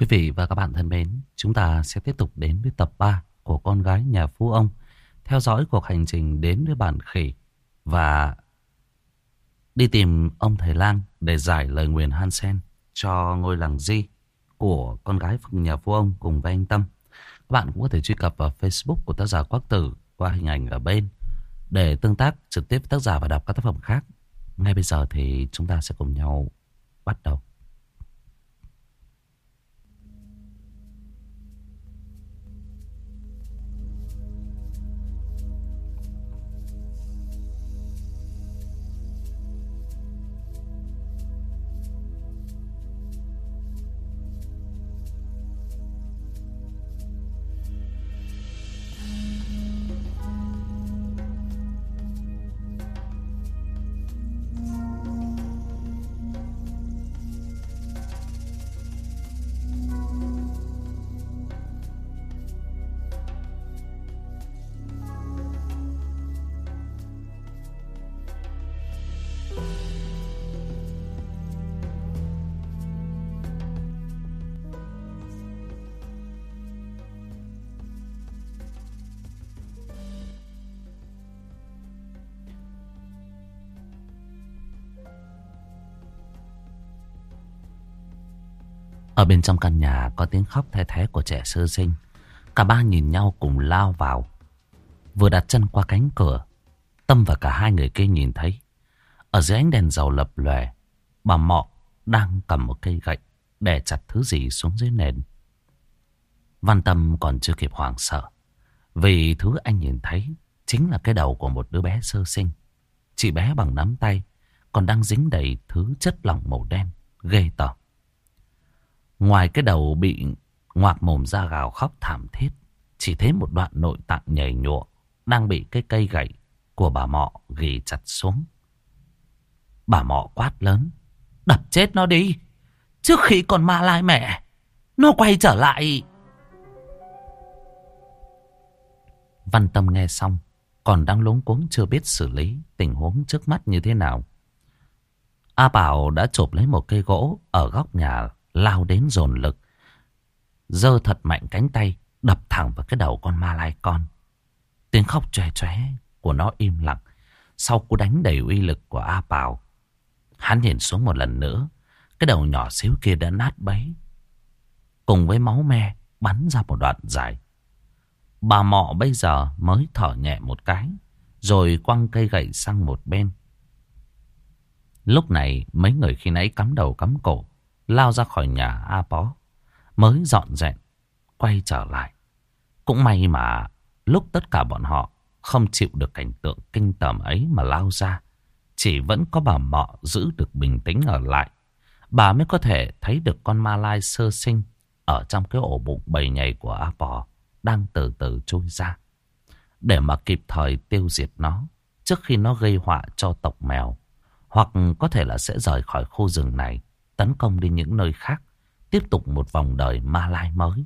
Quý vị và các bạn thân mến, chúng ta sẽ tiếp tục đến với tập 3 của Con gái nhà phú ông. Theo dõi cuộc hành trình đến với bản khỉ và đi tìm ông thầy lang để giải lời nguyền Hansen cho ngôi làng Di của con gái nhà phú ông cùng với anh Tâm. Các bạn cũng có thể truy cập vào Facebook của tác giả Quắc Tử qua hình ảnh ở bên để tương tác trực tiếp với tác giả và đọc các tác phẩm khác. Ngay bây giờ thì chúng ta sẽ cùng nhau bắt đầu. Ở bên trong căn nhà có tiếng khóc the thé của trẻ sơ sinh. Cả ba nhìn nhau cùng lao vào. Vừa đặt chân qua cánh cửa, Tâm và cả hai người kia nhìn thấy ở dưới ánh đèn dầu lập lòe, bà Mọ đang cầm một cây gậy đè chặt thứ gì xuống dưới nền. Văn Tâm còn chưa kịp hoảng sợ, vì thứ anh nhìn thấy chính là cái đầu của một đứa bé sơ sinh. Chỉ bé bằng nắm tay, còn đang dính đầy thứ chất lỏng màu đen ghê tởm. Ngoài cái đầu bị ngoạc mồm ra gào khóc thảm thiết, chỉ thấy một đoạn nội tạng nhầy nhụa đang bị cái cây gậy của bà Mọ ghì chặt xuống. Bà Mọ quát lớn: "Đập chết nó đi, trước khi còn ma lai mẹ nó quay trở lại." Văn Tâm nghe xong còn đang luống cuống chưa biết xử lý tình huống trước mắt như thế nào. A Bảo đã chộp lấy một cây gỗ ở góc nhà, lao đến dồn lực, giơ thật mạnh cánh tay đập thẳng vào cái đầu con ma lai con. Tiếng khóc chóe chóe của nó im lặng sau cú đánh đầy uy lực của A Bảo. Hắn nhìn xuống một lần nữa, cái đầu nhỏ xíu kia đã nát bấy, cùng với máu me bắn ra một đoạn dài. Bà Mọ bây giờ mới thở nhẹ một cái, rồi quăng cây gậy sang một bên. Lúc này mấy người khi nãy cắm đầu cắm cổ lao ra khỏi nhà A Pó mới dọn dẹp quay trở lại. Cũng may mà lúc tất cả bọn họ không chịu được cảnh tượng kinh tởm ấy mà lao ra, chỉ vẫn có bà Mọ giữ được bình tĩnh ở lại. Bà mới có thể thấy được con ma lai sơ sinh ở trong cái ổ bụng bầy nhầy của A Pò đang từ từ trôi ra, để mà kịp thời tiêu diệt nó trước khi nó gây họa cho tộc mèo, hoặc có thể là sẽ rời khỏi khu rừng này, tấn công đi những nơi khác, tiếp tục một vòng đời ma lai mới.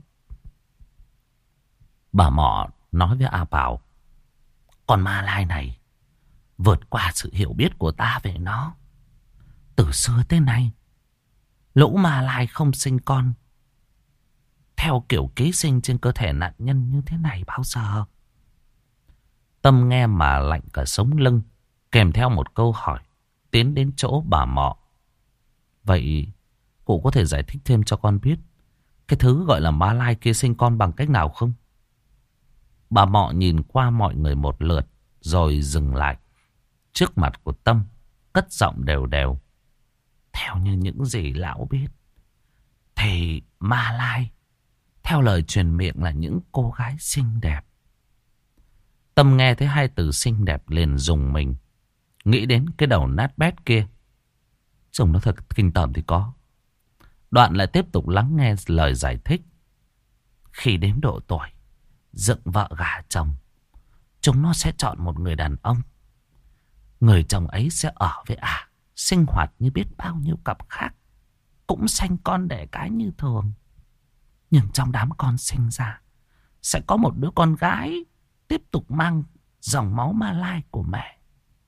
Bà Mọ nói với A Bảo: "Con ma lai này vượt qua sự hiểu biết của ta về nó. Từ xưa tới nay, lũ ma lai không sinh con theo kiểu ký sinh trên cơ thể nạn nhân như thế này bao giờ." Tâm nghe mà lạnh cả sống lưng, kèm theo một câu hỏi tiến đến chỗ bà Mọ: "Vậy cụ có thể giải thích thêm cho con biết cái thứ gọi là ma lai kia sinh con bằng cách nào không?" Bà Mọ nhìn qua mọi người một lượt rồi dừng lại trước mặt của Tâm, cất giọng đều đều: "Theo như những gì lão biết thì ma lai theo lời truyền miệng là những cô gái xinh đẹp." Tâm nghe thấy hai từ xinh đẹp liền rùng mình, nghĩ đến cái đầu nát bét kia. Trông nó thật kinh tởm thì có. Đoạn lại tiếp tục lắng nghe lời giải thích: "Khi đến độ tuổi dựng vợ gả chồng, chúng nó sẽ chọn một người đàn ông. Người chồng ấy sẽ ở với sinh hoạt như biết bao nhiêu cặp khác, cũng sanh con đẻ cái như thường. Nhưng trong đám con sinh ra sẽ có một đứa con gái tiếp tục mang dòng máu ma lai của mẹ.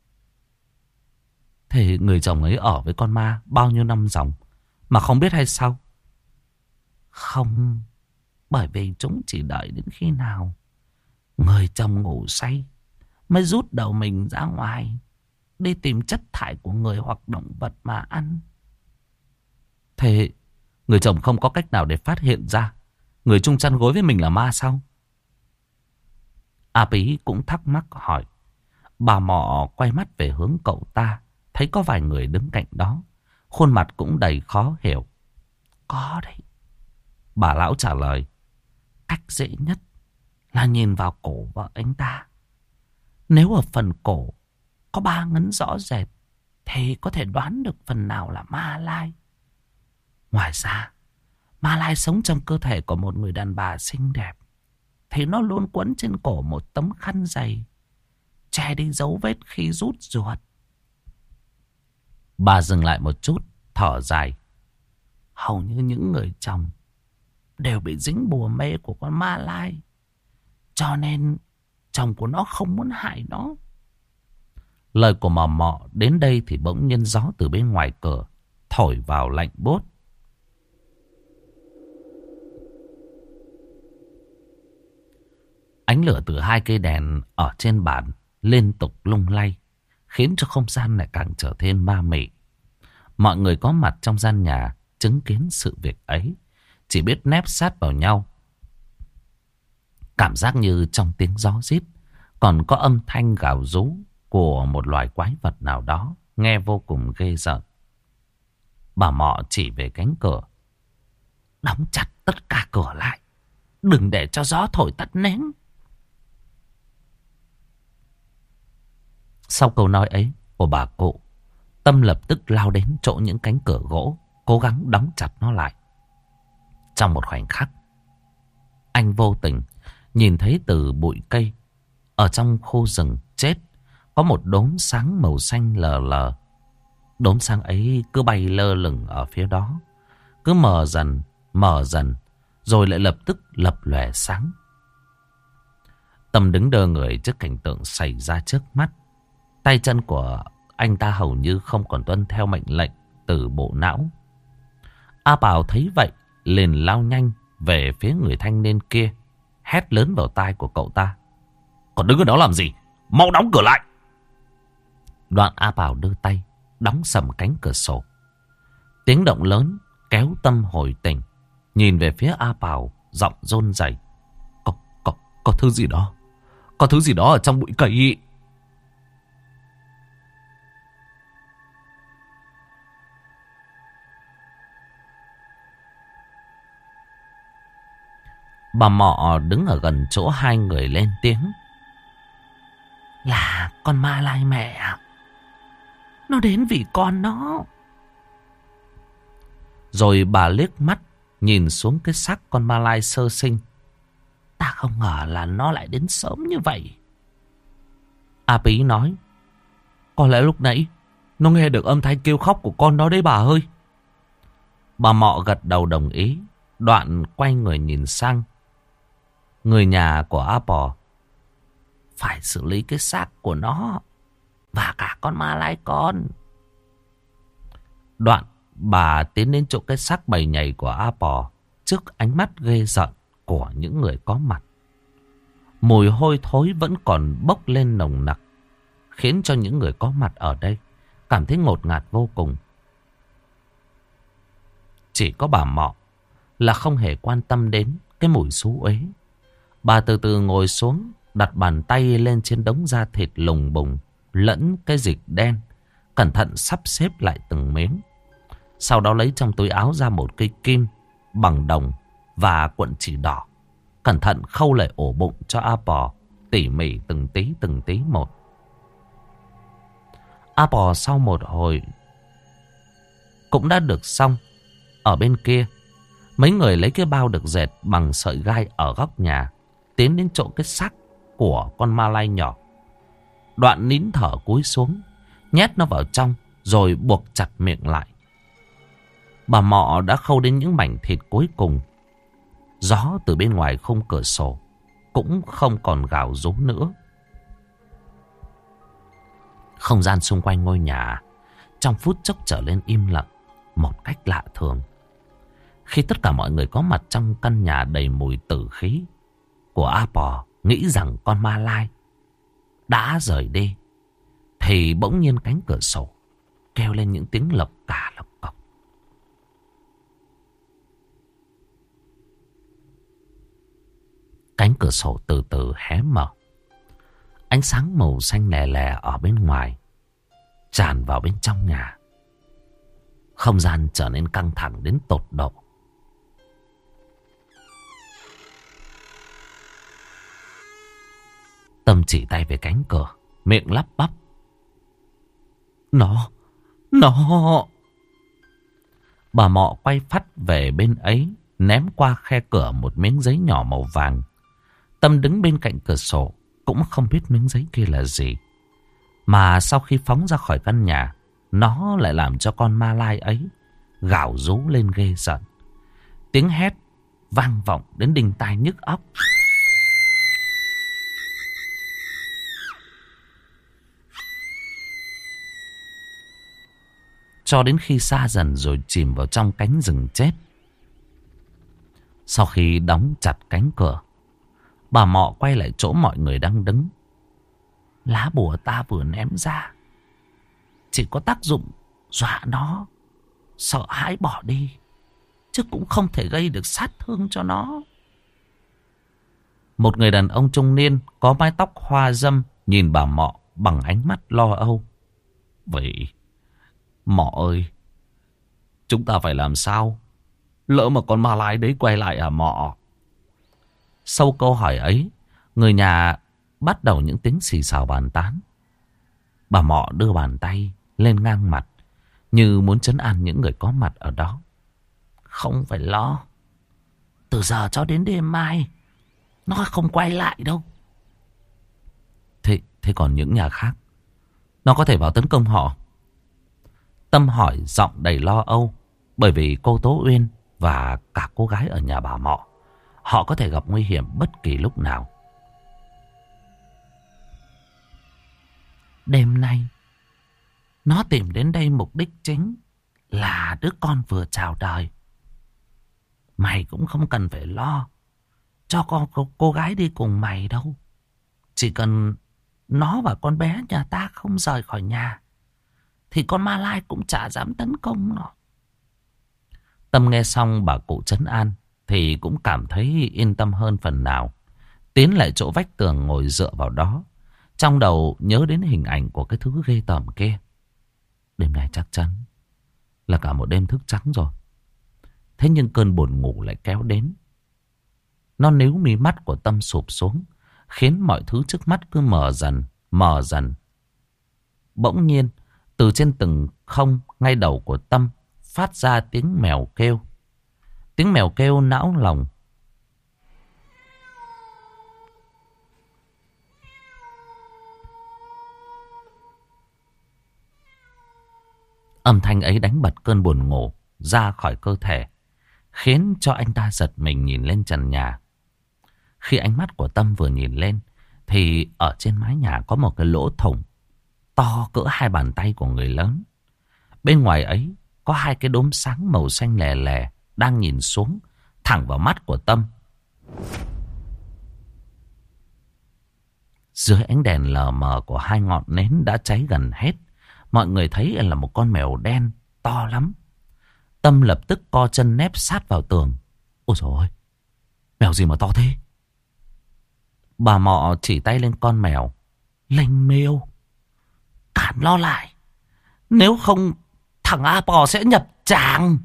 Thế người chồng ấy ở với con ma bao nhiêu năm dòng mà không biết hay sao?" Không, bởi vì chúng chỉ đợi đến khi nào người chồng ngủ say mới rút đầu mình ra ngoài đi tìm chất thải của người hoặc động vật mà ăn. Thế người chồng không có cách nào để phát hiện ra người chung chăn gối với mình là ma sao? A Pí cũng thắc mắc hỏi. Bà Mọ quay mắt về hướng cậu ta, thấy có vài người đứng cạnh đó, khuôn mặt cũng đầy khó hiểu. Có đấy. Bà lão trả lời. Cách dễ nhất là nhìn vào cổ vợ anh ta. Nếu ở phần cổ có 3 ngấn rõ rệt thì có thể đoán được phần nào là ma lai. Ngoài ra, ma lai sống trong cơ thể của một người đàn bà xinh đẹp thì nó luôn quấn trên cổ một tấm khăn dày, che đi dấu vết khi rút ruột. Bà dừng lại một chút, thở dài. Hầu như những người chồng đều bị dính bùa mê của con ma lai, cho nên chồng của nó không muốn hại nó. Lời của Mò Mọ đến đây thì bỗng nhiên gió từ bên ngoài cửa thổi vào lạnh buốt. Ánh lửa từ 2 cây đèn ở trên bàn liên tục lung lay, khiến cho không gian lại càng trở thêm ma mị. Mọi người có mặt trong gian nhà chứng kiến sự việc ấy chỉ biết nép sát vào nhau. Cảm giác như trong tiếng gió rít còn có âm thanh gào rú của một loài quái vật nào đó, nghe vô cùng ghê rợn. Bà Mọ chỉ về cánh cửa. Đóng chặt tất cả cửa lại, đừng để cho gió thổi tắt nến. Sau câu nói ấy của bà cụ, Tâm lập tức lao đến chỗ những cánh cửa gỗ, cố gắng đóng chặt nó lại. Trong một khoảnh khắc, anh vô tình nhìn thấy từ bụi cây ở trong khu rừng chết có một đốm sáng màu xanh lờ lờ. Đốm sáng ấy cứ bay lơ lửng ở phía đó, cứ mờ dần, rồi lại lập tức lập lòe sáng. Tâm đứng đơ người trước cảnh tượng xảy ra trước mắt. Tay chân của anh ta hầu như không còn tuân theo mệnh lệnh từ bộ não. A Bảo thấy vậy liền lao nhanh về phía người thanh niên kia, hét lớn vào tai của cậu ta. Còn đứng ở đó làm gì? Mau đóng cửa lại! Đoạn A Bảo đưa tay đóng sầm cánh cửa sổ. Tiếng động lớn kéo Tâm hồi tỉnh, nhìn về phía A Bảo, giọng run rẩy. Có thứ gì đó. Có thứ gì đó ở trong bụi cây ý. Bà Mọ đứng ở gần chỗ 2 người lên tiếng. Là con ma lai mẹ ạ. Nó đến vì con nó. Rồi bà liếc mắt nhìn xuống cái xác con ma lai sơ sinh. Ta không ngờ là nó lại đến sớm như vậy. A Pí nói. Có lẽ lúc nãy nó nghe được âm thanh kêu khóc của con nó đấy bà ơi. Bà Mọ gật đầu đồng ý. Đoạn quay người nhìn sang người nhà của A Pò. Phải xử lý cái xác của nó và cả con ma lai con. Đoạn bà tiến đến chỗ cái xác bầy nhầy của A Pò, trước ánh mắt ghê rợn của những người có mặt. Mùi hôi thối vẫn còn bốc lên nồng nặc, khiến cho những người có mặt ở đây cảm thấy ngột ngạt vô cùng. Chỉ có bà Mọ là không hề quan tâm đến cái mùi xú uế. Bà từ từ ngồi xuống, đặt bàn tay lên trên đống da thịt lùng bùng lẫn cái dịch đen, cẩn thận sắp xếp lại từng miếng. Sau đó lấy trong túi áo ra một cây kim bằng đồng và cuộn chỉ đỏ, cẩn thận khâu lại ổ bụng cho A Pò, tỉ mỉ từng tí một. A Pò sau một hồi cũng đã được xong. Ở bên kia, mấy người lấy cái bao được dệt bằng sợi gai ở góc nhà, tiến đến chỗ cái xác của con ma lai nhỏ. Đoạn nín thở cúi xuống, nhét nó vào trong rồi buộc chặt miệng lại. Bà Mọ đã khâu đến những mảnh thịt cuối cùng. Gió từ bên ngoài khung cửa sổ cũng không còn gào rú nữa. Không gian xung quanh ngôi nhà trong phút chốc trở lên im lặng một cách lạ thường. Khi tất cả mọi người có mặt trong căn nhà đầy mùi tử khí của A Pò nghĩ rằng con ma lai đã rời đi, thì bỗng nhiên cánh cửa sổ kêu lên những tiếng lộc cà lộc cọc. Cánh cửa sổ từ từ hé mở. Ánh sáng màu xanh lè lè ở bên ngoài tràn vào bên trong nhà. Không gian trở nên căng thẳng đến tột độ. Tâm chỉ tay về cánh cửa, miệng lắp bắp. Nó. Bà Mọ quay phắt về bên ấy, ném qua khe cửa một miếng giấy nhỏ màu vàng. Tâm đứng bên cạnh cửa sổ, cũng không biết miếng giấy kia là gì. Mà sau khi phóng ra khỏi căn nhà, nó lại làm cho con ma lai ấy gào rú lên ghê giận. Tiếng hét vang vọng đến đinh tai nhức óc. Cho đến khi xa dần rồi chìm vào trong cánh rừng chết. Sau khi đóng chặt cánh cửa, bà Mọ quay lại chỗ mọi người đang đứng. Lá bùa ta vừa ném ra chỉ có tác dụng dọa nó sợ hãi bỏ đi, chứ cũng không thể gây được sát thương cho nó. Một người đàn ông trung niên có mái tóc hoa râm nhìn bà Mọ bằng ánh mắt lo âu. Vậy Mọ ơi, chúng ta phải làm sao? Lỡ mà con ma lai đấy quay lại à Mọ? Sau câu hỏi ấy, người nhà bắt đầu những tiếng xì xào bàn tán. Bà Mọ đưa bàn tay lên ngang mặt, như muốn trấn an những người có mặt ở đó. Không phải lo, từ giờ cho đến đêm mai nó không quay lại đâu. Thế còn những nhà khác, nó có thể vào tấn công họ? Tâm hỏi giọng đầy lo âu, bởi vì cô Tố Uyên và cả cô gái ở nhà bà Mọ, họ có thể gặp nguy hiểm bất kỳ lúc nào. Đêm nay nó tìm đến đây mục đích chính là đứa con vừa chào đời. Mày cũng không cần phải lo cho cô gái đi cùng mày đâu. Chỉ cần nó và con bé nhà ta không rời khỏi nhà thì con ma lai cũng chả dám tấn công nó. Tâm nghe xong bà cụ trấn an thì cũng cảm thấy yên tâm hơn phần nào. Tiến lại chỗ vách tường ngồi dựa vào đó, trong đầu nhớ đến hình ảnh của cái thứ ghê tởm kia. Đêm nay chắc chắn là cả một đêm thức trắng rồi. Thế nhưng cơn buồn ngủ lại kéo đến. Nó níu mí mắt của Tâm sụp xuống, khiến mọi thứ trước mắt cứ mờ dần, mờ dần. Bỗng nhiên, từ trên tầng không ngay đầu của Tâm phát ra tiếng mèo kêu. Tiếng mèo kêu não lòng. Âm thanh ấy đánh bật cơn buồn ngủ ra khỏi cơ thể, khiến cho anh ta giật mình nhìn lên trần nhà. Khi ánh mắt của Tâm vừa nhìn lên, thì ở trên mái nhà có một cái lỗ thủng to cỡ 2 bàn tay của người lớn. Bên ngoài ấy có 2 cái đốm sáng màu xanh lè lè đang nhìn xuống thẳng vào mắt của Tâm. Dưới ánh đèn lờ mờ của 2 ngọn nến đã cháy gần hết, mọi người thấy là một con mèo đen to lắm. Tâm lập tức co chân nép sát vào tường. Ôi dồi ôi, mèo gì mà to thế? Bà Mọ chỉ tay lên con mèo. Lênh Miêu, cản nó lại, nếu không thằng A Pò sẽ nhập tràng.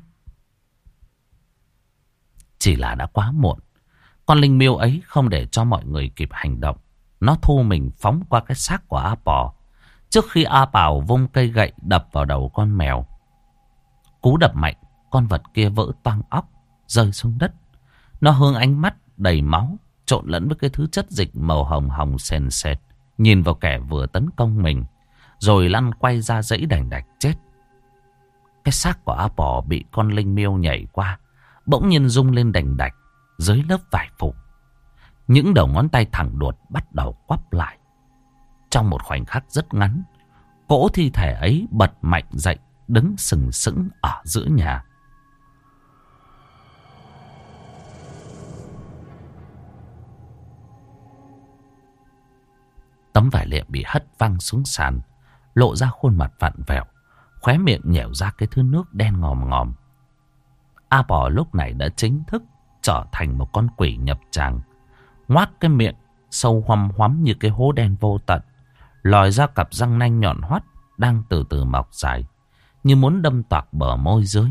Chỉ là đã quá muộn. Con Linh Miêu ấy không để cho mọi người kịp hành động. Nó thu mình phóng qua cái xác của A Pò, trước khi A Pào vung cây gậy đập vào đầu con mèo. Cú đập mạnh, con vật kia vỡ toang óc, rơi xuống đất. Nó hướng ánh mắt đầy máu, trộn lẫn với cái thứ chất dịch màu hồng hồng sền sệt, nhìn vào kẻ vừa tấn công mình, rồi lăn quay ra dãy đành đạch chết. Cái xác của A Pò bị con Linh Miêu nhảy qua, bỗng nhiên rung lên đành đạch dưới lớp vải phục. Những đầu ngón tay thẳng đuột bắt đầu quắp lại. Trong một khoảnh khắc rất ngắn, cỗ thi thể ấy bật mạnh dậy, đứng sừng sững ở giữa nhà. Tấm vải liệm bị hất văng xuống sàn, lộ ra khuôn mặt vặn vẹo, khóe miệng nhẻo ra cái thứ nước đen ngòm ngòm. A Bò lúc này đã chính thức trở thành một con quỷ nhập tràng, ngoác cái miệng sâu hoăm hoắm như cái hố đen vô tận, lòi ra cặp răng nanh nhọn hoắt đang từ từ mọc dài, như muốn đâm toạc bờ môi dưới.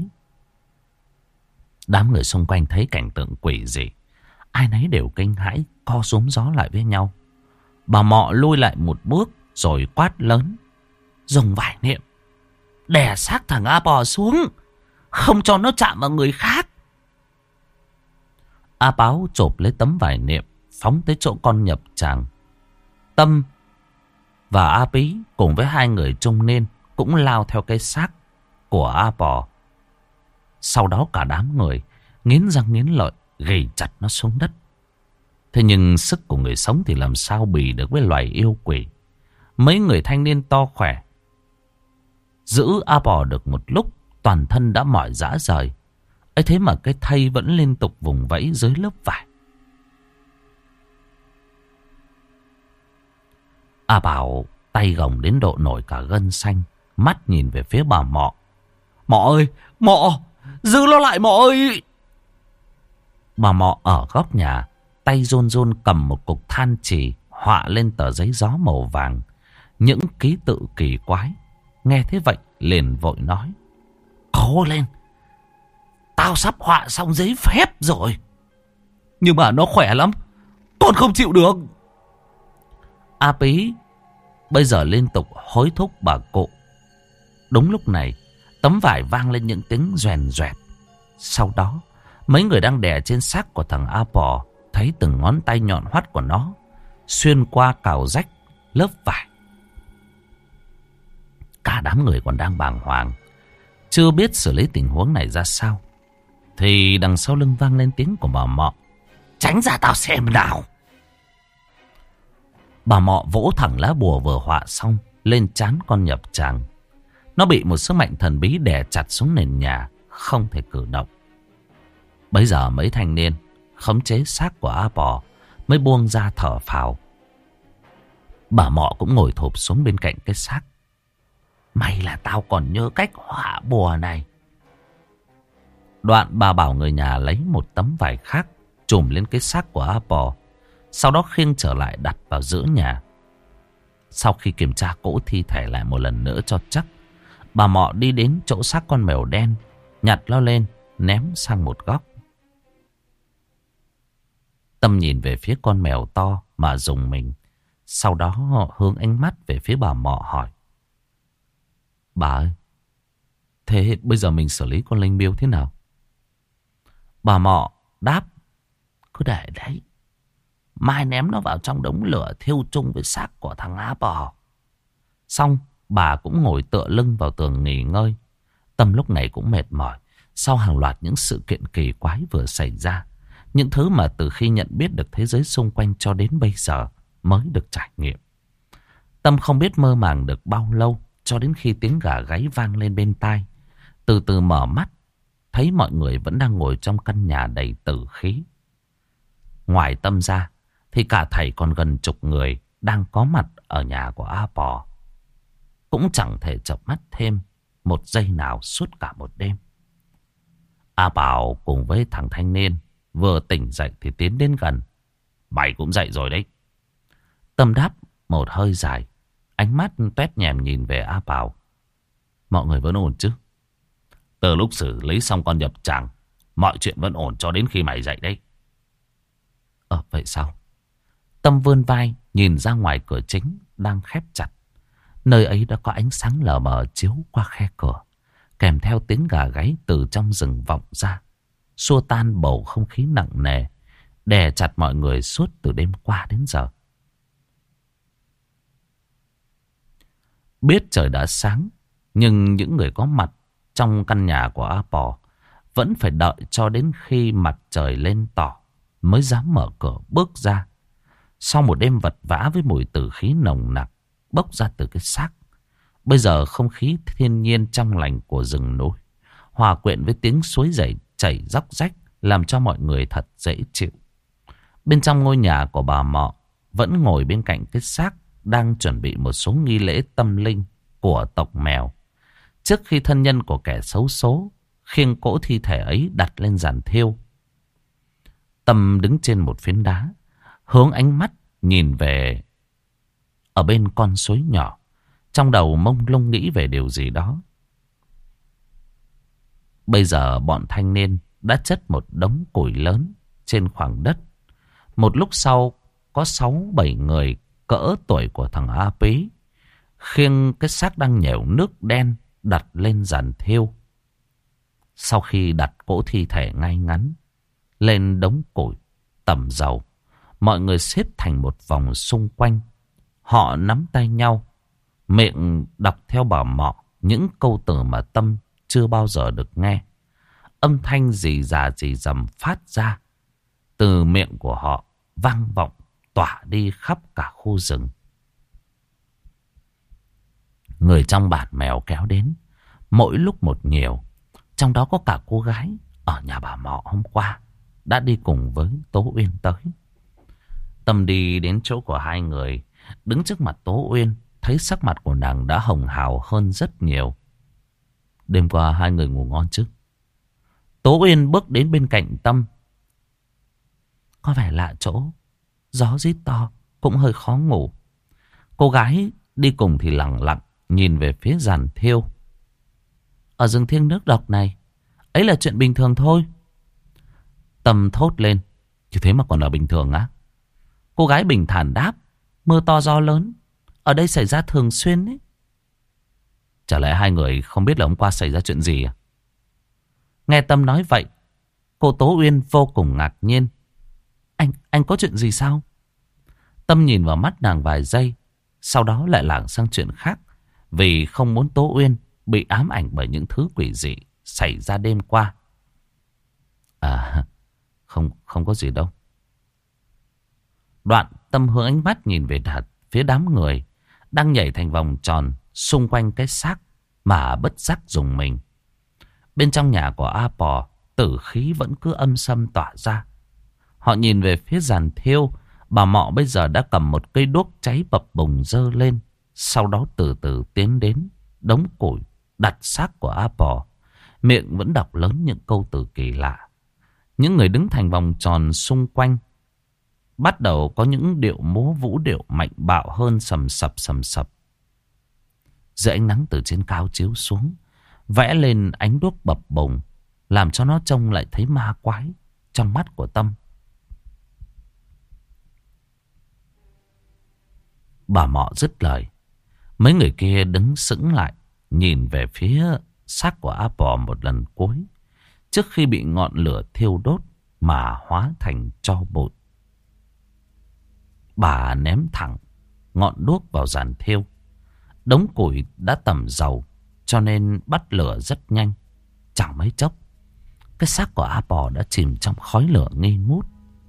Đám người xung quanh thấy cảnh tượng quỷ dị, ai nấy đều kinh hãi, co rúm gió lại với nhau. Bà Mọ lui lại một bước rồi quát lớn: dùng vải niệm đè xác thằng A Bò xuống, không cho nó chạm vào người khác. A Báo chộp lấy tấm vải niệm, phóng tới chỗ con nhập tràng. Tâm và A Pí cùng với hai người trung niên cũng lao theo cái xác của A Bò. Sau đó cả đám người nghiến răng nghiến lợi gầy chặt nó xuống đất. Thế nhưng sức của người sống thì làm sao bì được với loài yêu quỷ. Mấy người thanh niên to khỏe giữ A Bò được một lúc, toàn thân đã mỏi rã rời. ấy thế mà cái thây vẫn liên tục vùng vẫy dưới lớp vải. A Bảo tay gồng đến độ nổi cả gân xanh, mắt nhìn về phía bà Mọ. Mọ ơi, Mọ, giữ nó lại Mọ ơi. Bà Mọ ở góc nhà, tay run run cầm một cục than chì họa lên tờ giấy gió màu vàng những ký tự kỳ quái. Nghe thế vậy liền vội nói: cố lên, tao sắp họa xong giấy phép rồi, nhưng mà nó khỏe lắm, con không chịu được. A Pí bây giờ liên tục hối thúc bà cụ. Đúng lúc này tấm vải vang lên những tiếng doèn doẹt. Sau đó mấy người đang đè trên xác của thằng A Bò thấy từng ngón tay nhọn hoắt của nó xuyên qua cào rách lớp vải. Cả đám người còn đang bàng hoàng, chưa biết xử lý tình huống này ra sao, thì đằng sau lưng vang lên tiếng của bà Mọ: tránh ra tao xem nào. Bà Mọ vỗ thẳng lá bùa vừa họa xong lên trán con nhập tràng. Nó bị một sức mạnh thần bí đè chặt xuống nền nhà, không thể cử động. Bấy giờ mấy thanh niên khống chế xác của A Bò mới buông ra thở phào. Bà Mọ cũng ngồi thụp xuống bên cạnh cái xác. May là tao còn nhớ cách họa bùa này. Đoạn bà bảo người nhà lấy một tấm vải khác trùm lên cái xác của A Bò, sau đó khiêng trở lại đặt vào giữa nhà. Sau khi kiểm tra cỗ thi thể lại một lần nữa cho chắc, bà Mọ đi đến chỗ xác con mèo đen, nhặt nó lên ném sang một góc. Tâm nhìn về phía con mèo to mà rùng mình, sau đó hướng ánh mắt về phía bà Mọ hỏi: bà ơi, thế bây giờ mình xử lý con linh miêu thế nào? Bà Mọ đáp: cứ để đấy, mai ném nó vào trong đống lửa thiêu chung với xác của thằng Á Bò. Xong bà cũng ngồi tựa lưng vào tường nghỉ ngơi. Tâm lúc này cũng mệt mỏi sau hàng loạt những sự kiện kỳ quái vừa xảy ra, những thứ mà từ khi nhận biết được thế giới xung quanh cho đến bây giờ mới được trải nghiệm. Tâm không biết mơ màng được bao lâu, cho đến khi tiếng gà gáy vang lên bên tai. Từ từ mở mắt, thấy mọi người vẫn đang ngồi trong căn nhà đầy tử khí. Ngoài Tâm ra thì cả thảy còn gần chục người đang có mặt ở nhà của A Bò. Cũng chẳng thể chợp mắt thêm một giây nào suốt cả một đêm. A Bảo cùng với thằng thanh niên vừa tỉnh dậy thì tiến đến gần. Mày cũng dậy rồi đấy. Tâm đáp một hơi dài, ánh mắt toét nhèm nhìn về A Bảo. Mọi người vẫn ổn chứ? Từ lúc xử lý xong con nhập tràng, mọi chuyện vẫn ổn cho đến khi mày dậy đấy. Vậy sao? Tâm vươn vai nhìn ra ngoài cửa chính đang khép chặt. Nơi ấy đã có ánh sáng lờ mờ chiếu qua khe cửa, kèm theo tiếng gà gáy từ trong rừng vọng ra, xua tan bầu không khí nặng nề đè chặt mọi người suốt từ đêm qua đến giờ. Biết trời đã sáng, nhưng những người có mặt trong căn nhà của A Bò vẫn phải đợi cho đến khi mặt trời lên tỏ mới dám mở cửa bước ra. Sau một đêm vật vã với mùi tử khí nồng nặc bốc ra từ cái xác, bây giờ không khí thiên nhiên trong lành của rừng núi hòa quyện với tiếng suối chảy róc rách làm cho mọi người thật dễ chịu. Bên trong ngôi nhà của bà Mọ vẫn ngồi bên cạnh cái xác đang chuẩn bị một số nghi lễ tâm linh của tộc mèo. Trước khi thân nhân của kẻ xấu số khiêng cỗ thi thể ấy đặt lên giàn thiêu. Tâm đứng trên một phiến đá, hướng ánh mắt nhìn về ở bên con suối nhỏ, trong đầu mông lung nghĩ về điều gì đó. Bây giờ bọn thanh niên đã chất một đống củi lớn trên khoảng đất. Một lúc sau, có 6-7 người cỡ tuổi của thằng A Pí khiêng cái xác đang nhèo nước đen đặt lên giàn thiêu. Sau khi đặt cỗ thi thể ngay ngắn lên đống củi tẩm dầu, mọi người xếp thành một vòng xung quanh. Họ nắm tay nhau, miệng đọc theo bà Mọ những câu từ mà Tâm chưa bao giờ được nghe. Âm thanh rì rà rì rầm phát ra từ miệng của họ, vang vọng tỏa đi khắp cả khu rừng. Người trong bản mèo kéo đến, mỗi lúc một nhiều. Trong đó có cả cô gái ở nhà bà Mọ hôm qua đã đi cùng với Tố Uyên tới. Tâm đi đến chỗ của hai người, đứng trước mặt Tố Uyên, thấy sắc mặt của nàng đã hồng hào hơn rất nhiều. Đêm qua hai người ngủ ngon chứ? Tố Uyên bước đến bên cạnh Tâm. Có vẻ lạ chỗ, gió rít to, cũng hơi khó ngủ. Cô gái đi cùng thì lặng lặng nhìn về phía giàn thiêu. Ở rừng thiêng nước độc này, ấy là chuyện bình thường thôi. Tâm thốt lên. Chứ thế mà còn là bình thường á? Cô gái bình thản đáp. Mưa to gió lớn, ở đây xảy ra thường xuyên ấy. Chả lẽ hai người không biết là hôm qua xảy ra chuyện gì à? Nghe Tâm nói vậy, cô Tố Uyên vô cùng ngạc nhiên. Anh có chuyện gì sao? Tâm nhìn vào mắt nàng vài giây, sau đó lại lảng sang chuyện khác, vì không muốn Tố Uyên bị ám ảnh bởi những thứ quỷ dị xảy ra đêm qua. À, không có gì đâu. Đoạn Tâm hướng ánh mắt nhìn về phía đám người đang nhảy thành vòng tròn xung quanh cái xác mà bất giác dùng mình. Bên trong nhà của A Pò, tử khí vẫn cứ âm sâm tỏa ra. Họ nhìn về phía giàn thiêu. Bà Mọ bây giờ đã cầm một cây đuốc cháy bập bùng giơ lên, sau đó từ từ tiến đến đống củi đặt xác của A Pò, miệng vẫn đọc lớn những câu từ kỳ lạ. Những người đứng thành vòng tròn xung quanh bắt đầu có những điệu múa vũ điệu mạnh bạo hơn, sầm sập sầm sập. Dưới ánh nắng từ trên cao chiếu xuống, vẽ lên ánh đuốc bập bùng, làm cho nó trông lại thấy ma quái trong mắt của Tâm. Bà Mọ dứt lời, mấy người kia đứng sững lại, nhìn về phía xác của A Pò một lần cuối, trước khi bị ngọn lửa thiêu đốt mà hóa thành tro bụi. Bà ném thẳng ngọn đuốc vào giàn thiêu. Đống củi đã tẩm dầu, cho nên bắt lửa rất nhanh. Chẳng mấy chốc, cái xác của A Pò đã chìm trong khói lửa nghi ngút.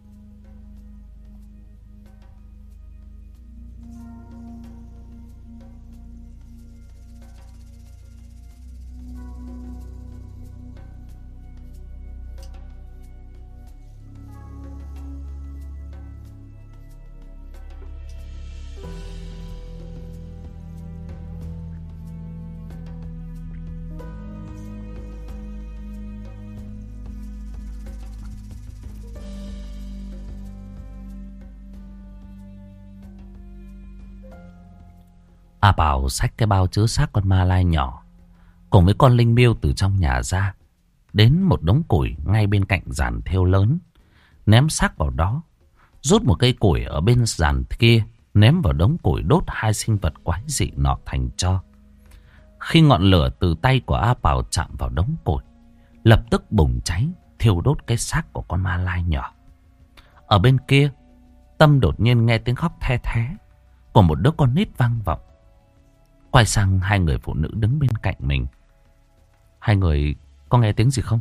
A Bảo xách cái bao chứa xác con ma lai nhỏ cùng với con linh miêu từ trong nhà ra, đến một đống củi ngay bên cạnh giàn thiêu lớn, ném xác vào đó, rút một cây củi ở bên giàn kia, ném vào đống củi đốt hai sinh vật quái dị nọ thành tro. Khi ngọn lửa từ tay của A Bảo chạm vào đống củi, lập tức bùng cháy, thiêu đốt cái xác của con ma lai nhỏ. Ở bên kia, Tâm đột nhiên nghe tiếng khóc the thé của một đứa con nít vang vọng. Quay sang hai người phụ nữ đứng bên cạnh mình. Hai người có nghe tiếng gì không?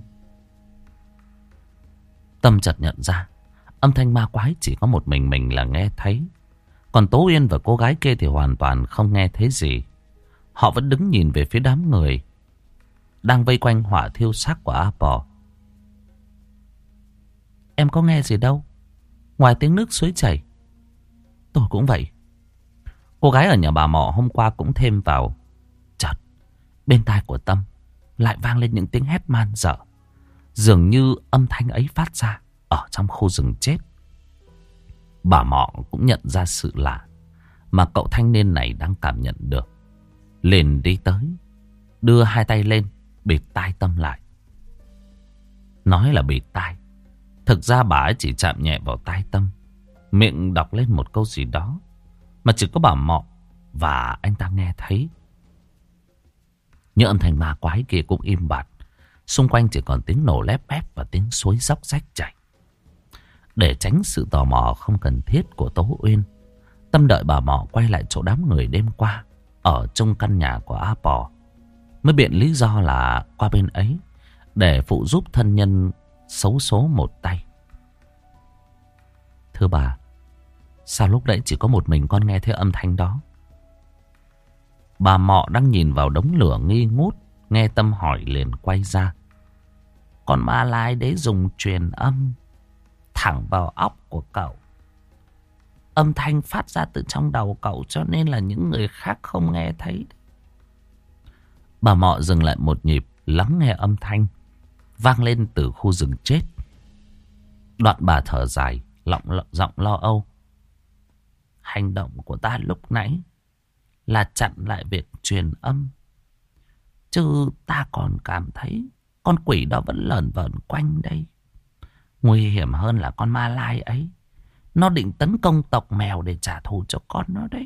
Tâm chợt nhận ra âm thanh ma quái chỉ có một mình là nghe thấy. Còn Tố Uyên và cô gái kia thì hoàn toàn không nghe thấy gì. Họ vẫn đứng nhìn về phía đám người đang vây quanh hỏa thiêu xác của A Pò. Em có nghe gì đâu, ngoài tiếng nước suối chảy. Tôi cũng vậy. Cô gái ở nhà bà Mọ hôm qua cũng thêm vào. Chợt bên tai của Tâm lại vang lên những tiếng hét man dợ. Dường như âm thanh ấy phát ra ở trong khu rừng chết. Bà Mọ cũng nhận ra sự lạ mà cậu thanh niên này đang cảm nhận được. Liền đi tới, đưa hai tay lên bịt tai Tâm lại. Nói là bịt tai, thực ra bà ấy chỉ chạm nhẹ vào tai Tâm, miệng đọc lên một câu gì đó mà chỉ có bà Mọ và anh ta nghe thấy. Những âm thanh ma quái kia cũng im bặt. Xung quanh chỉ còn tiếng nổ lép bép và tiếng suối róc rách chảy. Để tránh sự tò mò không cần thiết của Tố Uyên, Tâm đợi bà Mọ quay lại chỗ đám người đêm qua ở trong căn nhà của A Pò, mới biện lý do là qua bên ấy để phụ giúp thân nhân xấu số một tay. Thưa bà, sao lúc nãy chỉ có một mình con nghe thấy âm thanh đó? Bà Mọ đang nhìn vào đống lửa nghi ngút, nghe Tâm hỏi liền quay ra. Con ma lai đấy dùng truyền âm thẳng vào óc của cậu. Âm thanh phát ra từ trong đầu cậu, cho nên là những người khác không nghe thấy. Bà Mọ dừng lại một nhịp, lắng nghe âm thanh vang lên từ khu rừng chết. Đoạn bà thở dài, giọng lo âu. Hành động của ta lúc nãy là chặn lại việc truyền âm, chứ ta còn cảm thấy con quỷ đó vẫn lởn vởn quanh đây. Nguy hiểm hơn là con ma lai ấy, nó định tấn công tộc mèo để trả thù cho con nó đấy.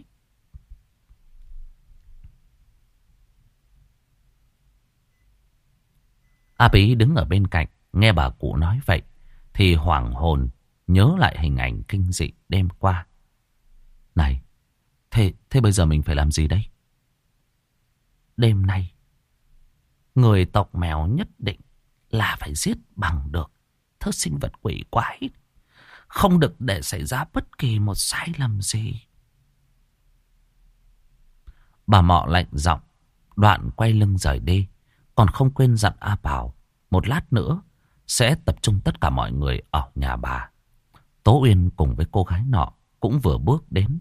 A Bí đứng ở bên cạnh, nghe bà cụ nói vậy thì hoảng hồn, nhớ lại hình ảnh kinh dị đêm qua. Này, thế bây giờ mình phải làm gì đây? Đêm nay, người tộc mèo nhất định là phải giết bằng được thứ sinh vật quỷ quái. Không được để xảy ra bất kỳ một sai lầm gì. Bà Mọ lạnh giọng, đoạn quay lưng rời đi. Còn không quên dặn A Bảo một lát nữa sẽ tập trung tất cả mọi người ở nhà bà. Tố Uyên cùng với cô gái nọ cũng vừa bước đến.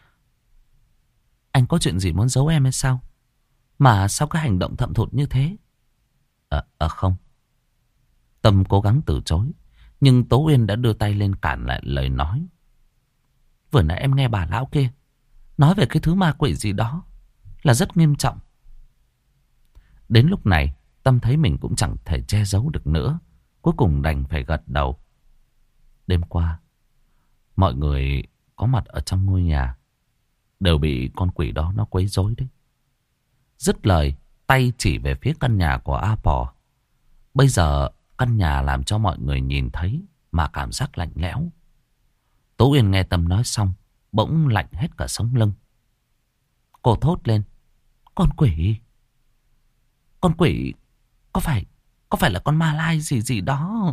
Anh có chuyện gì muốn giấu em hay sao? Mà sao cái hành động thậm thụt như thế? Không. Tâm cố gắng từ chối, nhưng Tố Uyên đã đưa tay lên cản lại lời nói. Vừa nãy em nghe bà lão kia nói về cái thứ ma quỷ gì đó là rất nghiêm trọng. Đến lúc này Tâm thấy mình cũng chẳng thể che giấu được nữa, cuối cùng đành phải gật đầu. Đêm qua mọi người có mặt ở trong ngôi nhà đều bị con quỷ đó nó quấy rối đấy. Dứt lời, tay chỉ về phía căn nhà của A Pò. Bây giờ căn nhà làm cho mọi người nhìn thấy mà cảm giác lạnh lẽo. Tố Uyên nghe Tâm nói xong, bỗng lạnh hết cả sống lưng. Cô thốt lên. Con quỷ? Con quỷ có phải là con ma lai gì gì đó?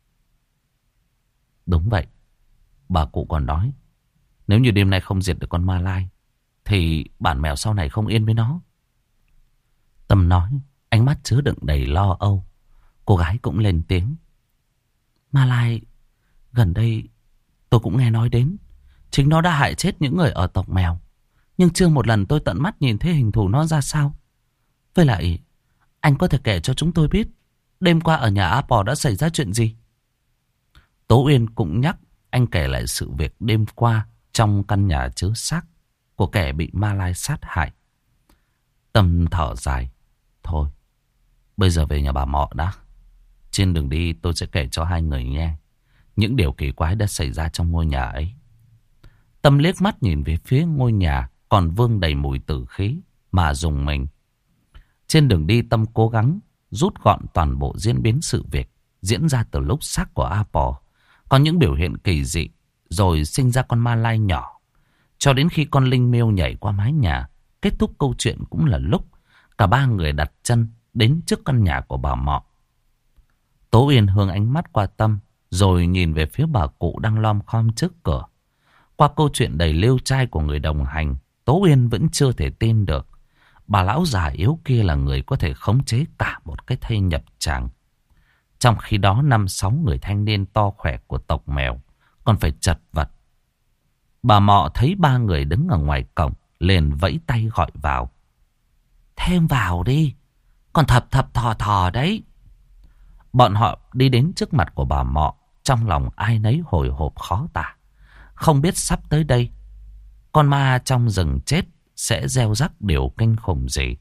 Đúng vậy. Bà cụ còn nói, nếu như đêm nay không diệt được con ma lai thì bản mèo sau này không yên với nó. Tâm nói, ánh mắt chứa đựng đầy lo âu. Cô gái cũng lên tiếng. Ma lai gần đây tôi cũng nghe nói đến. Chính nó đã hại chết những người ở tộc mèo. Nhưng chưa một lần tôi tận mắt nhìn thấy hình thù nó ra sao. Với lại, anh có thể kể cho chúng tôi biết đêm qua ở nhà A Pò đã xảy ra chuyện gì? Tố Uyên cũng nhắc anh kể lại sự việc đêm qua trong căn nhà chứa xác của kẻ bị ma lai sát hại. Tâm thở dài. Thôi, bây giờ về nhà bà Mọ đã. Trên đường đi tôi sẽ kể cho hai người nghe những điều kỳ quái đã xảy ra trong ngôi nhà ấy. Tâm liếc mắt nhìn về phía ngôi nhà còn vương đầy mùi tử khí mà rùng mình. Trên đường đi Tâm cố gắng rút gọn toàn bộ diễn biến sự việc diễn ra từ lúc xác của A Pò có những biểu hiện kỳ dị, rồi sinh ra con ma lai nhỏ, cho đến khi con linh miêu nhảy qua mái nhà. Kết thúc câu chuyện cũng là lúc cả ba người đặt chân đến trước căn nhà của bà Mọ. Tố Uyên hướng ánh mắt qua Tâm, rồi nhìn về phía bà cụ đang lom khom trước cửa. Qua câu chuyện đầy liêu trai của người đồng hành, Tố Uyên vẫn chưa thể tin được bà lão già yếu kia là người có thể khống chế cả một cái thây nhập tràng. Trong khi đó 5-6 người thanh niên to khỏe của tộc mèo còn phải chật vật. Bà Mọ thấy ba người đứng ở ngoài cổng liền vẫy tay gọi vào. Thêm vào đi, còn thập thập thò thò đấy. Bọn họ đi đến trước mặt của bà Mọ, trong lòng ai nấy hồi hộp khó tả. Không biết sắp tới đây, con ma trong rừng chết sẽ gieo rắc điều kinh khủng gì.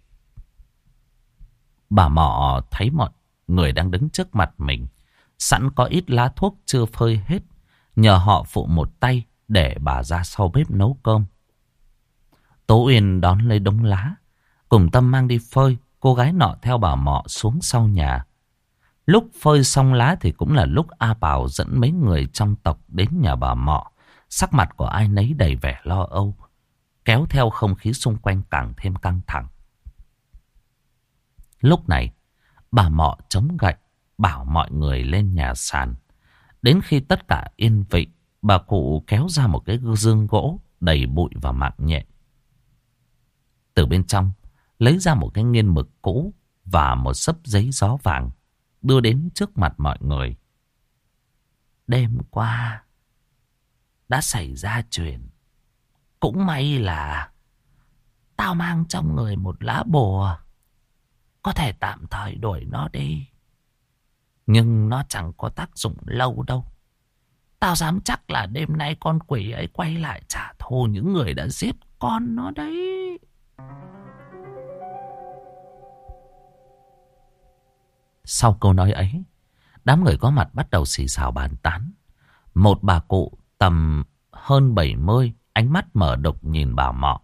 Bà Mọ thấy mọi người đang đứng trước mặt mình, sẵn có ít lá thuốc chưa phơi hết, nhờ họ phụ một tay để bà ra sau bếp nấu cơm. Tố Uyên đón lấy đống lá, cùng Tâm mang đi phơi. Cô gái nọ theo bà Mọ xuống sau nhà. Lúc phơi xong lá thì cũng là lúc A Bảo dẫn mấy người trong tộc đến nhà bà Mọ. Sắc mặt của ai nấy đầy vẻ lo âu, kéo theo không khí xung quanh càng thêm căng thẳng. Lúc này, bà Mọ chống gậy, bảo mọi người lên nhà sàn. Đến khi tất cả yên vị, bà cụ kéo ra một cái giương gỗ đầy bụi và mạng nhện. Từ bên trong, lấy ra một cái nghiên mực cũ và một xấp giấy gió vàng, đưa đến trước mặt mọi người. Đêm qua đã xảy ra chuyện. Cũng may là tao mang trong người một lá bùa, có thể tạm thời đuổi nó đi. Nhưng nó chẳng có tác dụng lâu đâu. Tao dám chắc là đêm nay con quỷ ấy quay lại trả thù những người đã giết con nó đấy. Sau câu nói ấy, đám người có mặt bắt đầu xì xào bàn tán. Một bà cụ tầm hơn 70, ánh mắt mở đục nhìn bà Mọ.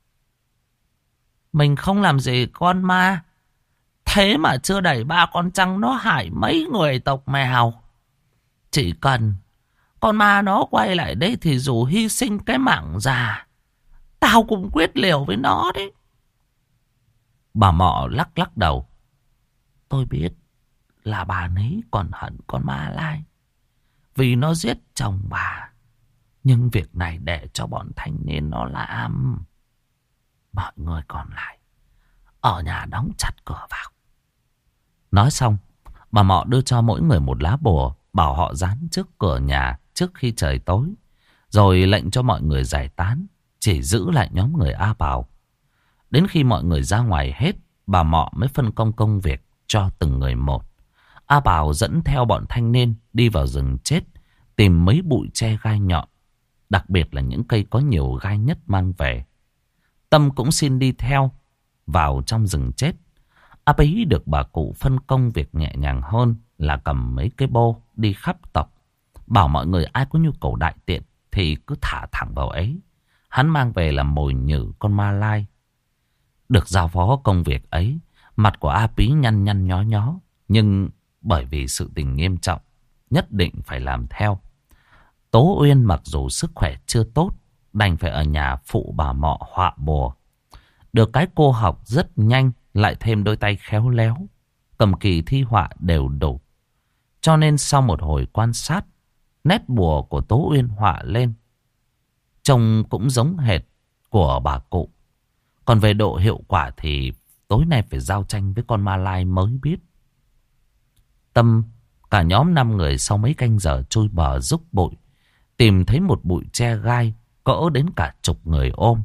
Mình không làm gì con ma, thế mà chưa đầy 3 con trăng nó hại mấy người tộc mèo. Chỉ cần con ma nó quay lại đây thì dù hy sinh cái mạng già, tao cũng quyết liều với nó đấy. Bà Mọ lắc lắc đầu. Tôi biết là bà ấy còn hận con ma lai vì nó giết chồng bà. Nhưng việc này để cho bọn thanh niên nó làm. Mọi người còn lại ở nhà đóng chặt cửa vào. Nói xong, bà Mọ đưa cho mỗi người một lá bùa, bảo họ dán trước cửa nhà trước khi trời tối, rồi lệnh cho mọi người giải tán, chỉ giữ lại nhóm người A Bảo. Đến khi mọi người ra ngoài hết, bà Mọ mới phân công công việc cho từng người một. A Bảo dẫn theo bọn thanh niên đi vào rừng chết, tìm mấy bụi tre gai nhọn, đặc biệt là những cây có nhiều gai nhất mang về. Tâm cũng xin đi theo vào trong rừng chết. A Bí được bà cụ phân công việc nhẹ nhàng hơn là cầm mấy cái bô đi khắp tộc, bảo mọi người ai có nhu cầu đại tiện thì cứ thả thẳng vào ấy. Hắn mang về làm mồi nhử con ma lai. Được giao phó công việc ấy, mặt của A Bí nhăn nhăn nhó nhó, nhưng bởi vì sự tình nghiêm trọng, nhất định phải làm theo. Tố Uyên mặc dù sức khỏe chưa tốt, đành phải ở nhà phụ bà Mọ họa bùa. Được cái cô học rất nhanh, lại thêm đôi tay khéo léo, cầm kỳ thi họa đều đủ. Cho nên sau một hồi quan sát, nét bùa của Tố Uyên họa lên trông cũng giống hệt của bà cụ. Còn về độ hiệu quả thì tối nay phải giao tranh với con ma lai mới biết. Tâm, cả nhóm 5 người sau mấy canh giờ trôi bờ rúc bụi, tìm thấy một bụi tre gai cỡ đến cả chục người ôm.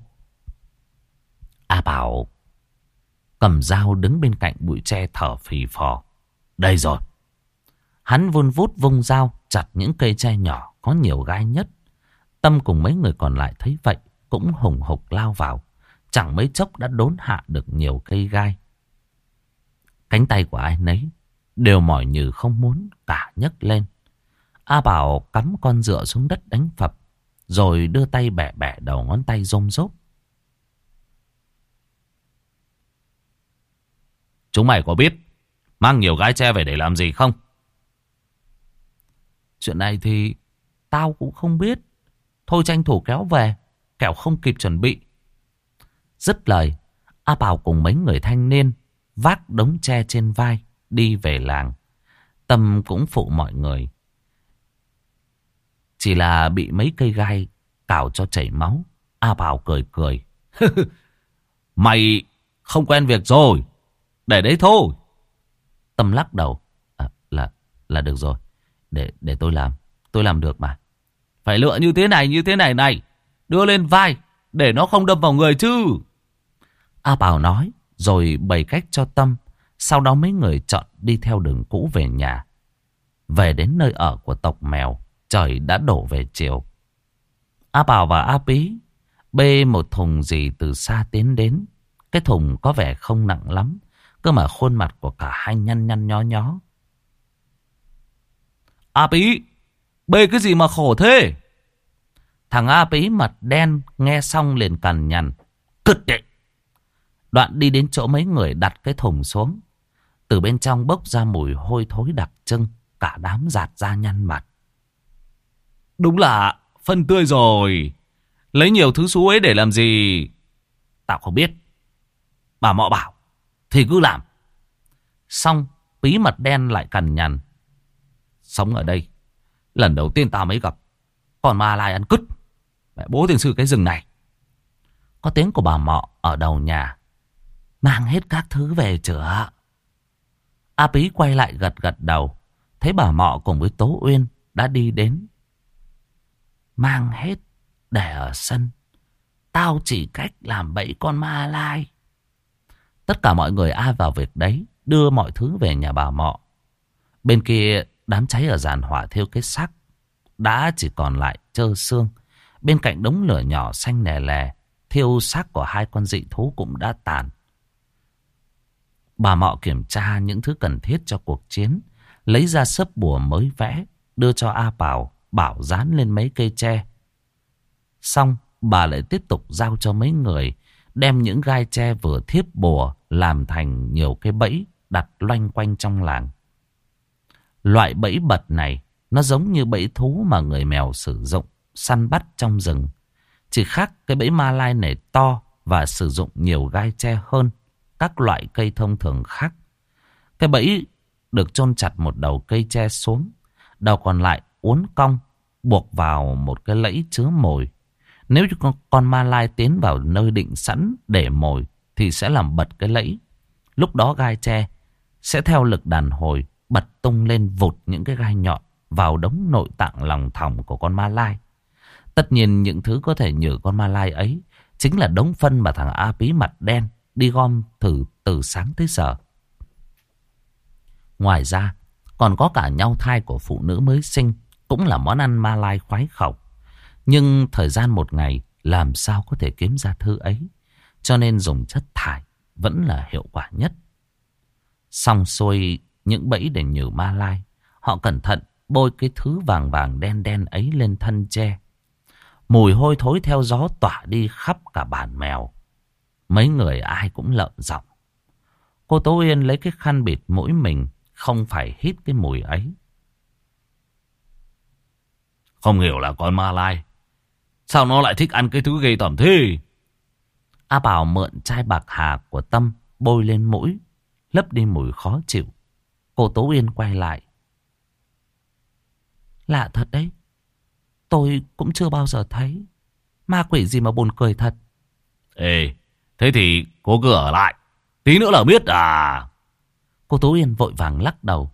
A Bảo cầm dao đứng bên cạnh bụi tre thở phì phò. Đây rồi. Hắn vun vút vung dao chặt những cây tre nhỏ có nhiều gai nhất. Tâm cùng mấy người còn lại thấy vậy cũng hùng hục lao vào. Chẳng mấy chốc đã đốn hạ được nhiều cây gai. Cánh tay của ai nấy đều mỏi nhừ không muốn cả nhấc lên. A Bảo cắm con dựa xuống đất đánh phập, rồi đưa tay bẻ bẻ đầu ngón tay rôm rốp. Chúng mày có biết mang nhiều gai tre về để làm gì không? Chuyện này thì tao cũng không biết. Thôi tranh thủ kéo về, kẻo không kịp chuẩn bị. Dứt lời, A Bảo cùng mấy người thanh niên vác đống tre trên vai đi về làng. Tâm cũng phụ mọi người. Chỉ là bị mấy cây gai cào cho chảy máu. A Bảo cười cười. Mày không quen việc rồi, để đấy thôi. Tâm lắc đầu. Là được rồi. Để tôi làm. Tôi làm được mà. Phải lựa như thế này này. Đưa lên vai. để nó không đâm vào người chứ. A Bảo nói, rồi bày cách cho Tâm. Sau đó mấy người chọn đi theo đường cũ về nhà. Về đến nơi ở của tộc mèo, trời đã đổ về chiều. A Bảo và A Pí bê một thùng gì từ xa tiến đến. Cái thùng có vẻ không nặng lắm, cơ mà khuôn mặt của cả hai nhăn nhăn nhó nhó. A Pí, bê cái gì mà khổ thế? Thằng A Pí mặt đen nghe xong liền cằn nhằn. Cứt đấy. Đoạn đi đến chỗ mấy người đặt cái thùng xuống. Từ bên trong bốc ra mùi hôi thối đặc trưng. Cả đám giạt ra nhăn mặt. Đúng là phân tươi rồi. Lấy nhiều thứ xú ấy để làm gì? Tao không biết. Bà Mọ bảo thì cứ làm. Xong Pí mặt đen lại cằn nhằn. Sống ở đây lần đầu tiên tao mới gặp con ma lai ăn cứt. Mẹ bố tiên sư cái rừng này. Có tiếng của bà Mọ ở đầu nhà. Mang hết các thứ về chưa? A Pí quay lại gật gật đầu. Thấy bà Mọ cùng với Tố Uyên đã đi đến. Mang hết để ở sân. Tao chỉ cách làm bẫy con ma lai. Tất cả mọi người ai vào việc đấy, đưa mọi thứ về nhà bà Mọ. Bên kia đám cháy ở giàn hỏa thiêu cái xác đã chỉ còn lại trơ xương. Bên cạnh đống lửa nhỏ xanh lè lè, thiêu xác của hai con dị thú cũng đã tàn. Bà Mọ kiểm tra những thứ cần thiết cho cuộc chiến, lấy ra sấp bùa mới vẽ, đưa cho A Bảo, bảo dán lên mấy cây tre. Xong, bà lại tiếp tục giao cho mấy người, đem những gai tre vừa thiếp bùa làm thành nhiều cái bẫy đặt loanh quanh trong làng. Loại bẫy bật này, nó giống như bẫy thú mà người mèo sử dụng, săn bắt trong rừng. Chỉ khác cái bẫy ma lai này to và sử dụng nhiều gai tre hơn các loại cây thông thường khác. Cái bẫy được chôn chặt một đầu cây tre xuống, đầu còn lại uốn cong, buộc vào một cái lẫy chứa mồi. Nếu như con ma lai tiến vào nơi định sẵn để mồi thì sẽ làm bật cái lẫy. Lúc đó gai tre sẽ theo lực đàn hồi bật tung lên vụt những cái gai nhọn vào đống nội tạng lòng thòng của con ma lai. Tất nhiên những thứ có thể nhử con ma lai ấy chính là đống phân mà thằng A Pí mặt đen đi gom thử từ sáng tới giờ. Ngoài ra còn có cả nhau thai của phụ nữ mới sinh, cũng là món ăn ma lai khoái khẩu. Nhưng thời gian một ngày làm sao có thể kiếm ra thứ ấy, cho nên dùng chất thải vẫn là hiệu quả nhất. Xong xuôi những bẫy để nhử ma lai, họ cẩn thận bôi cái thứ vàng vàng đen đen ấy lên thân tre. Mùi hôi thối theo gió tỏa đi khắp cả bản mèo. Mấy người ai cũng lợm giọng. Cô Tố Uyên lấy cái khăn bịt mũi mình, không phải hít cái mùi ấy. Không hiểu là con ma lai, sao nó lại thích ăn cái thứ ghê tởm thế? A Bảo mượn chai bạc hà của Tâm bôi lên mũi, lấp đi mùi khó chịu. Cô Tố Uyên quay lại. Lạ thật đấy, tôi cũng chưa bao giờ thấy. Ma quỷ gì mà buồn cười thật. Ê, thế thì cô cứ ở lại, tí nữa là biết à. Cô Tố Uyên vội vàng lắc đầu.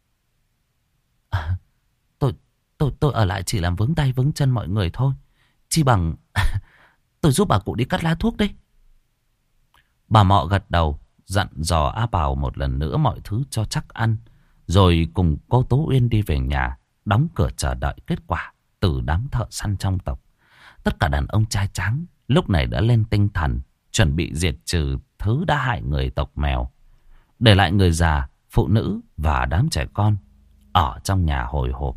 Tôi ở lại chỉ làm vướng tay vướng chân mọi người thôi. Chi bằng tôi giúp bà cụ đi cắt lá thuốc đấy. Bà Mọ gật đầu, dặn dò A Bảo một lần nữa mọi thứ cho chắc ăn, rồi cùng cô Tố Uyên đi về nhà, đóng cửa chờ đợi kết quả từ đám thợ săn trong tộc. Tất cả đàn ông trai tráng lúc này đã lên tinh thần, chuẩn bị diệt trừ thứ đã hại người tộc mèo, để lại người già, phụ nữ và đám trẻ con ở trong nhà hồi hộp.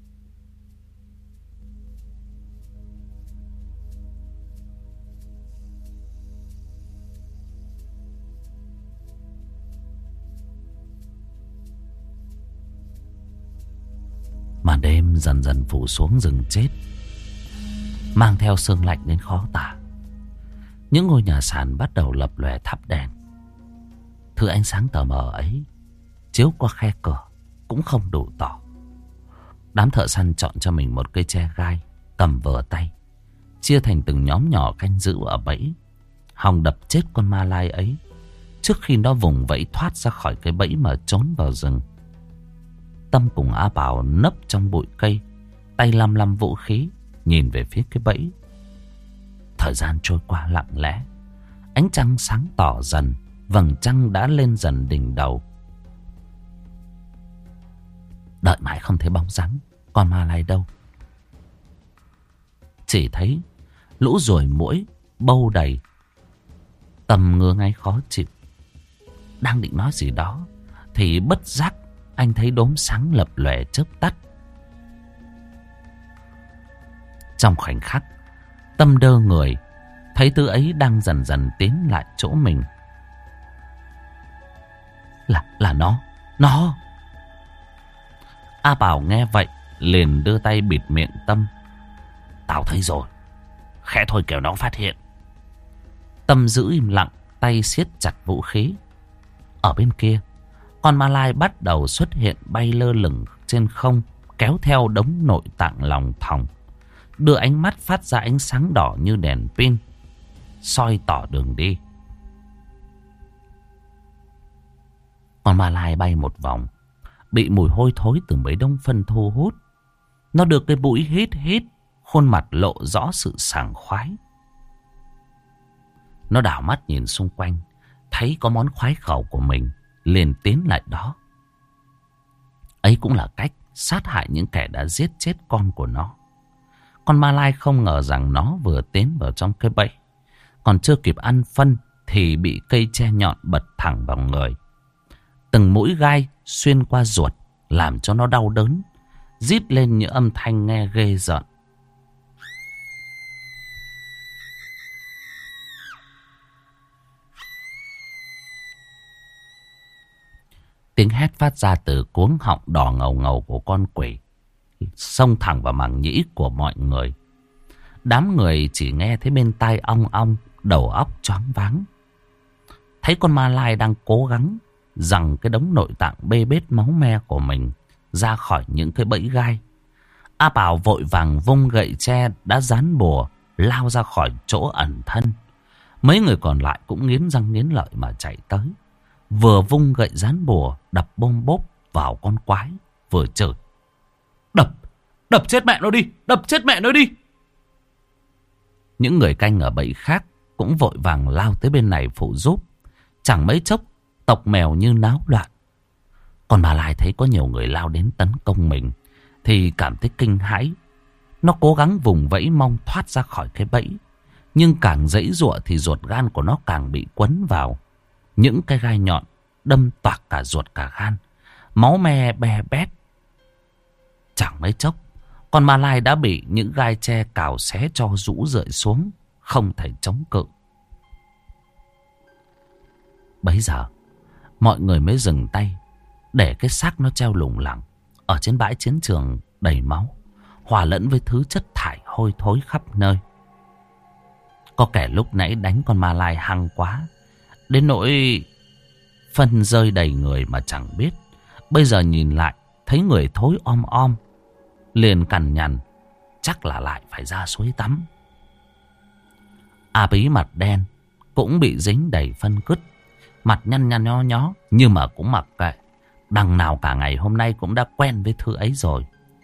Màn đêm dần dần phủ xuống rừng chết, mang theo sương lạnh đến khó tả. Những ngôi nhà sàn bắt đầu lập lòe thắp đèn. Thứ ánh sáng tờ mờ ấy chiếu qua khe cửa cũng không đủ tỏ. Đám thợ săn chọn cho mình một cây tre gai, cầm vừa tay, chia thành từng nhóm nhỏ canh giữ ở bẫy, hòng đập chết con ma lai ấy trước khi nó vùng vẫy thoát ra khỏi cái bẫy mà trốn vào rừng. Tâm cùng A Bảo nấp trong bụi cây, tay lăm lăm vũ khí, nhìn về phía cái bẫy. Thời gian trôi qua lặng lẽ. Ánh trăng sáng tỏ dần. Vầng trăng đã lên dần đỉnh đầu. Đợi mãi không thấy bóng dáng con ma lai đâu. Chỉ thấy lũ ruồi muỗi bâu đầy. Tâm ngứa ngáy khó chịu. Đang định nói gì đó thì bất giác anh thấy đốm sáng lập lòe chớp tắt. Trong khoảnh khắc, Tâm đơ người, thấy thứ ấy đang dần dần tiến lại chỗ mình. Là nó. A Bảo nghe vậy liền đưa tay bịt miệng Tâm. Tao thấy rồi, khẽ thôi kẻo nó phát hiện. Tâm giữ im lặng, tay siết chặt vũ khí. Ở bên kia, con ma lai bắt đầu xuất hiện bay lơ lửng trên không, kéo theo đống nội tạng lòng thòng, đưa ánh mắt phát ra ánh sáng đỏ như đèn pin, soi tỏ đường đi. Con ma lai bay một vòng, bị mùi hôi thối từ mấy đống phân thu hút. Nó được cái mũi hít hít, khuôn mặt lộ rõ sự sảng khoái. Nó đảo mắt nhìn xung quanh, thấy có món khoái khẩu của mình, liền tiến lại đó. Ấy cũng là cách sát hại những kẻ đã giết chết con của nó. Con ma lai không ngờ rằng nó vừa tiến vào trong cái bẫy, còn chưa kịp ăn phân thì bị cây tre nhọn bật thẳng vào người. Từng mũi gai xuyên qua ruột, làm cho nó đau đớn, rít lên những âm thanh nghe ghê rợn. Tiếng hét phát ra từ cuống họng đỏ ngầu ngầu của con quỷ, xông thẳng vào màng nhĩ của mọi người. Đám người chỉ nghe thấy bên tai ong ong, đầu óc choáng váng. Thấy con ma lai đang cố gắng giằng cái đống nội tạng bê bết máu me của mình ra khỏi những cái bẫy gai, A Bảo vội vàng vung gậy tre đã dán bùa lao ra khỏi chỗ ẩn thân. Mấy người còn lại cũng nghiến răng nghiến lợi mà chạy tới, vừa vung gậy dán bùa đập bôm bốp vào con quái, vừa chửi: Đập chết mẹ nó đi, đập chết mẹ nó đi. Những người canh ở bẫy khác cũng vội vàng lao tới bên này phụ giúp. Chẳng mấy chốc, tộc mèo như náo loạn. Còn bà lại thấy có nhiều người lao đến tấn công mình thì cảm thấy kinh hãi. Nó cố gắng vùng vẫy mong thoát ra khỏi cái bẫy, nhưng càng giãy giụa thì ruột gan của nó càng bị quấn vào. Những cái gai nhọn đâm toạc cả ruột cả gan, máu me be bét. Chẳng mấy chốc, con ma lai đã bị những gai tre cào xé cho rũ rượi xuống, không thể chống cự. Bấy giờ, mọi người mới dừng tay, để cái xác nó treo lủng lẳng ở trên bãi chiến trường đầy máu, hòa lẫn với thứ chất thải hôi thối khắp nơi. Có kẻ lúc nãy đánh con ma lai hăng quá, đến nỗi phân rơi đầy người mà chẳng biết. Bây giờ nhìn lại, thấy người thối om om, liền cằn nhằn, chắc là lại phải ra suối tắm. A Bí mặt đen, cũng bị dính đầy phân cứt, mặt nhăn nhăn nhó nhó, nhưng mà cũng mặc kệ. Đằng nào cả ngày hôm nay cũng đã quen với thứ ấy rồi.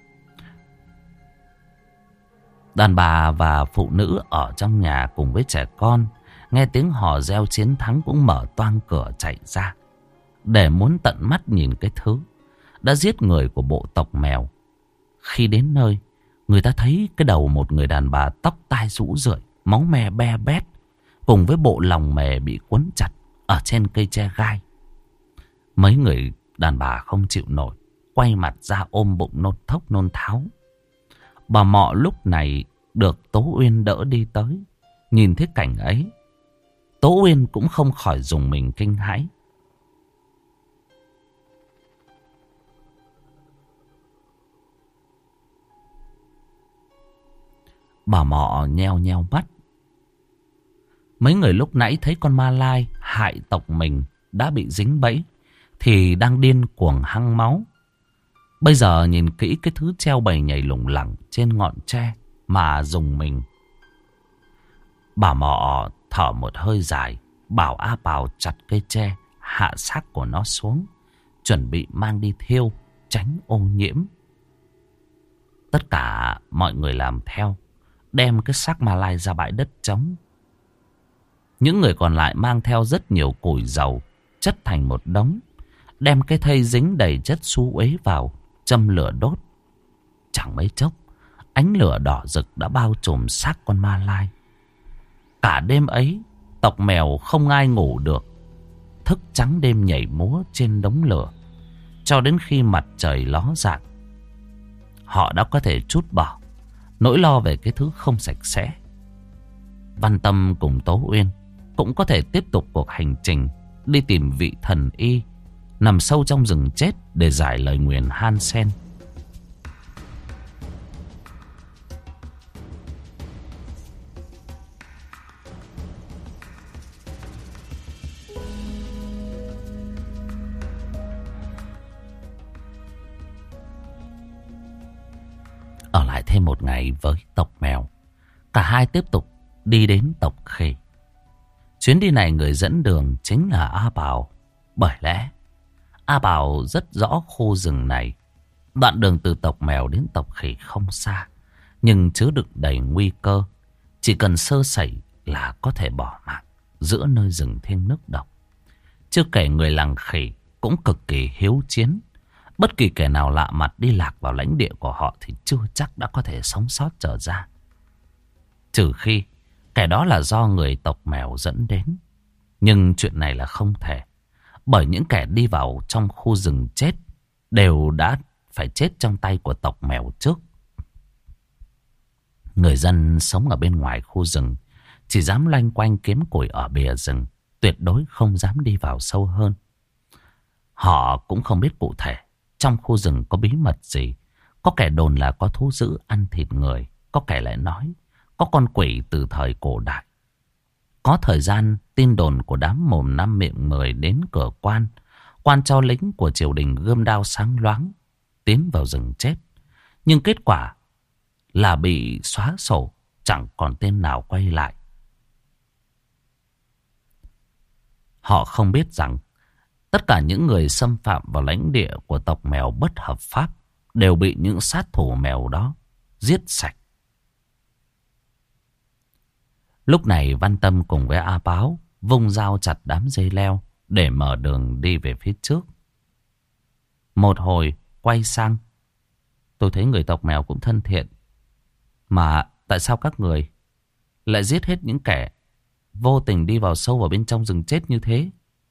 Đàn bà và phụ nữ ở trong nhà cùng với trẻ con nghe tiếng hò reo chiến thắng cũng mở toang cửa chạy ra, để muốn tận mắt nhìn cái thứ đã giết người của bộ tộc mèo. Khi đến nơi, người ta thấy cái đầu một người đàn bà tóc tai rũ rượi, máu me be bét, cùng với bộ lòng mề bị quấn chặt ở trên cây tre gai. Mấy người đàn bà không chịu nổi, quay mặt ra ôm bụng nôn thốc nôn tháo. Bà Mọ lúc này được Tố Uyên đỡ đi tới, nhìn thấy cảnh ấy, Tố Uyên cũng không khỏi rùng mình kinh hãi. Bà Mọ nheo nheo mắt. Mấy người lúc nãy thấy con ma lai hại tộc mình đã bị dính bẫy thì đang điên cuồng hăng máu. Bây giờ nhìn kỹ cái thứ treo bầy nhảy lủng lẳng trên ngọn tre mà rùng mình. Bà Mọ thở một hơi dài, bảo A Bảo chặt cây tre, hạ xác của nó xuống, chuẩn bị mang đi thiêu, tránh ô nhiễm. Tất cả mọi người làm theo. đem cái xác ma lai ra bãi đất trống. Những người còn lại mang theo rất nhiều củi dầu chất thành một đống, đem cái thây dính đầy chất xú uế vào, châm lửa đốt. Chẳng mấy chốc, ánh lửa đỏ rực đã bao trùm xác con ma lai. Cả đêm ấy, tộc mèo không ai ngủ được, thức trắng đêm nhảy múa trên đống lửa, cho đến khi mặt trời ló dạng. Họ đã có thể trút bỏ nỗi lo về cái thứ không sạch sẽ. Văn Tâm cùng Tố Uyên cũng có thể tiếp tục cuộc hành trình đi tìm vị thần y nằm sâu trong rừng chết để giải lời nguyền Hansen. Ở lại thêm một ngày với tộc mèo, cả hai tiếp tục đi đến tộc khỉ. Chuyến đi này người dẫn đường chính là A Bảo. Bởi lẽ A Bảo rất rõ khu rừng này. Đoạn đường từ tộc mèo đến tộc khỉ không xa, nhưng chứa đựng đầy nguy cơ. Chỉ cần sơ sẩy là có thể bỏ mạng giữa nơi rừng thiêng nước độc. Chưa kể người làng khỉ cũng cực kỳ hiếu chiến. Bất kỳ kẻ nào lạ mặt đi lạc vào lãnh địa của họ thì chưa chắc đã có thể sống sót trở ra. Trừ khi kẻ đó là do người tộc mèo dẫn đến. Nhưng chuyện này là không thể. Bởi những kẻ đi vào trong khu rừng chết đều đã phải chết trong tay của tộc mèo trước. Người dân sống ở bên ngoài khu rừng chỉ dám loanh quanh kiếm củi ở bìa rừng, tuyệt đối không dám đi vào sâu hơn. Họ cũng không biết cụ thể trong khu rừng có bí mật gì. Có kẻ đồn là có thú dữ ăn thịt người, có kẻ lại nói có con quỷ từ thời cổ đại. Có thời gian tin đồn của đám mồm năm miệng mười đến cửa quan, quan cho lính của triều đình gươm đao sáng loáng tiến vào rừng chết. Nhưng kết quả là bị xóa sổ, chẳng còn tên nào quay lại. Họ không biết rằng tất cả những người xâm phạm vào lãnh địa của tộc mèo bất hợp pháp đều bị những sát thủ mèo đó giết sạch. Lúc này Văn Tâm cùng với A Báo vung dao chặt đám dây leo để mở đường đi về phía trước. Một hồi quay sang, tôi thấy người tộc mèo cũng thân thiện. Mà tại sao các người lại giết hết những kẻ vô tình đi vào sâu vào bên trong rừng chết như thế?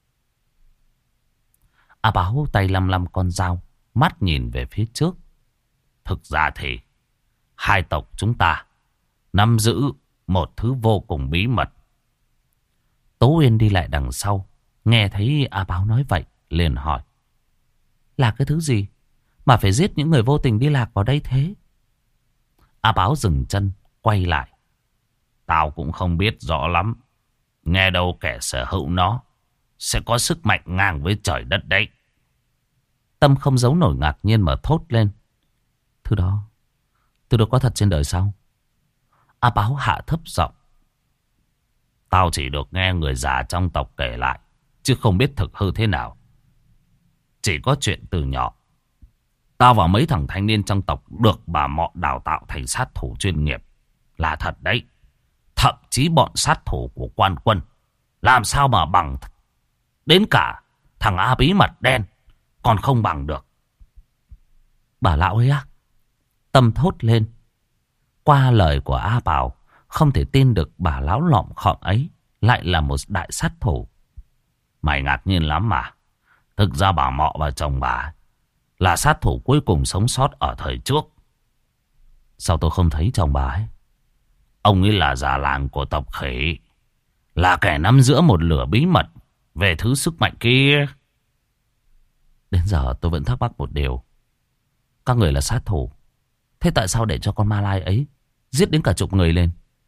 A Báo tay lăm lăm con dao, mắt nhìn về phía trước. Thực ra thì hai tộc chúng ta nắm giữ một thứ vô cùng bí mật. Tố Uyên đi lại đằng sau, nghe thấy A Báo nói vậy, liền hỏi. Là cái thứ gì mà phải giết những người vô tình đi lạc vào đây thế? A Báo dừng chân, quay lại. Tao cũng không biết rõ lắm. Nghe đâu kẻ sở hữu nó sẽ có sức mạnh ngang với trời đất đấy. Tâm không giấu nổi ngạc nhiên mà thốt lên. Thứ đó có thật trên đời sao? A Báo hạ thấp giọng. Tao chỉ được nghe người già trong tộc kể lại, chứ không biết thực hư thế nào. Chỉ có chuyện từ nhỏ, tao và mấy thằng thanh niên trong tộc được bà Mọ đào tạo thành sát thủ chuyên nghiệp. Là thật đấy. Thậm chí bọn sát thủ của quan quân làm sao mà bằng. Đến cả thằng A Bí mặt đen còn không bằng được. Bà lão ấy á? Tâm thốt lên. Qua lời của A Bảo, không thể tin được bà lão lọm khọm ấy lại là một đại sát thủ. Mày ngạc nhiên lắm mà. Thực ra bà Mọ và chồng bà là sát thủ cuối cùng sống sót ở thời trước. Sao tôi không thấy chồng bà ấy? Ông ấy là già làng của tộc khỉ, là kẻ nắm giữ một lửa bí mật về thứ sức mạnh kia. Đến giờ tôi vẫn thắc mắc một điều. Các người là sát thủ, thế tại sao để cho con ma lai ấy giết đến cả chục người lên?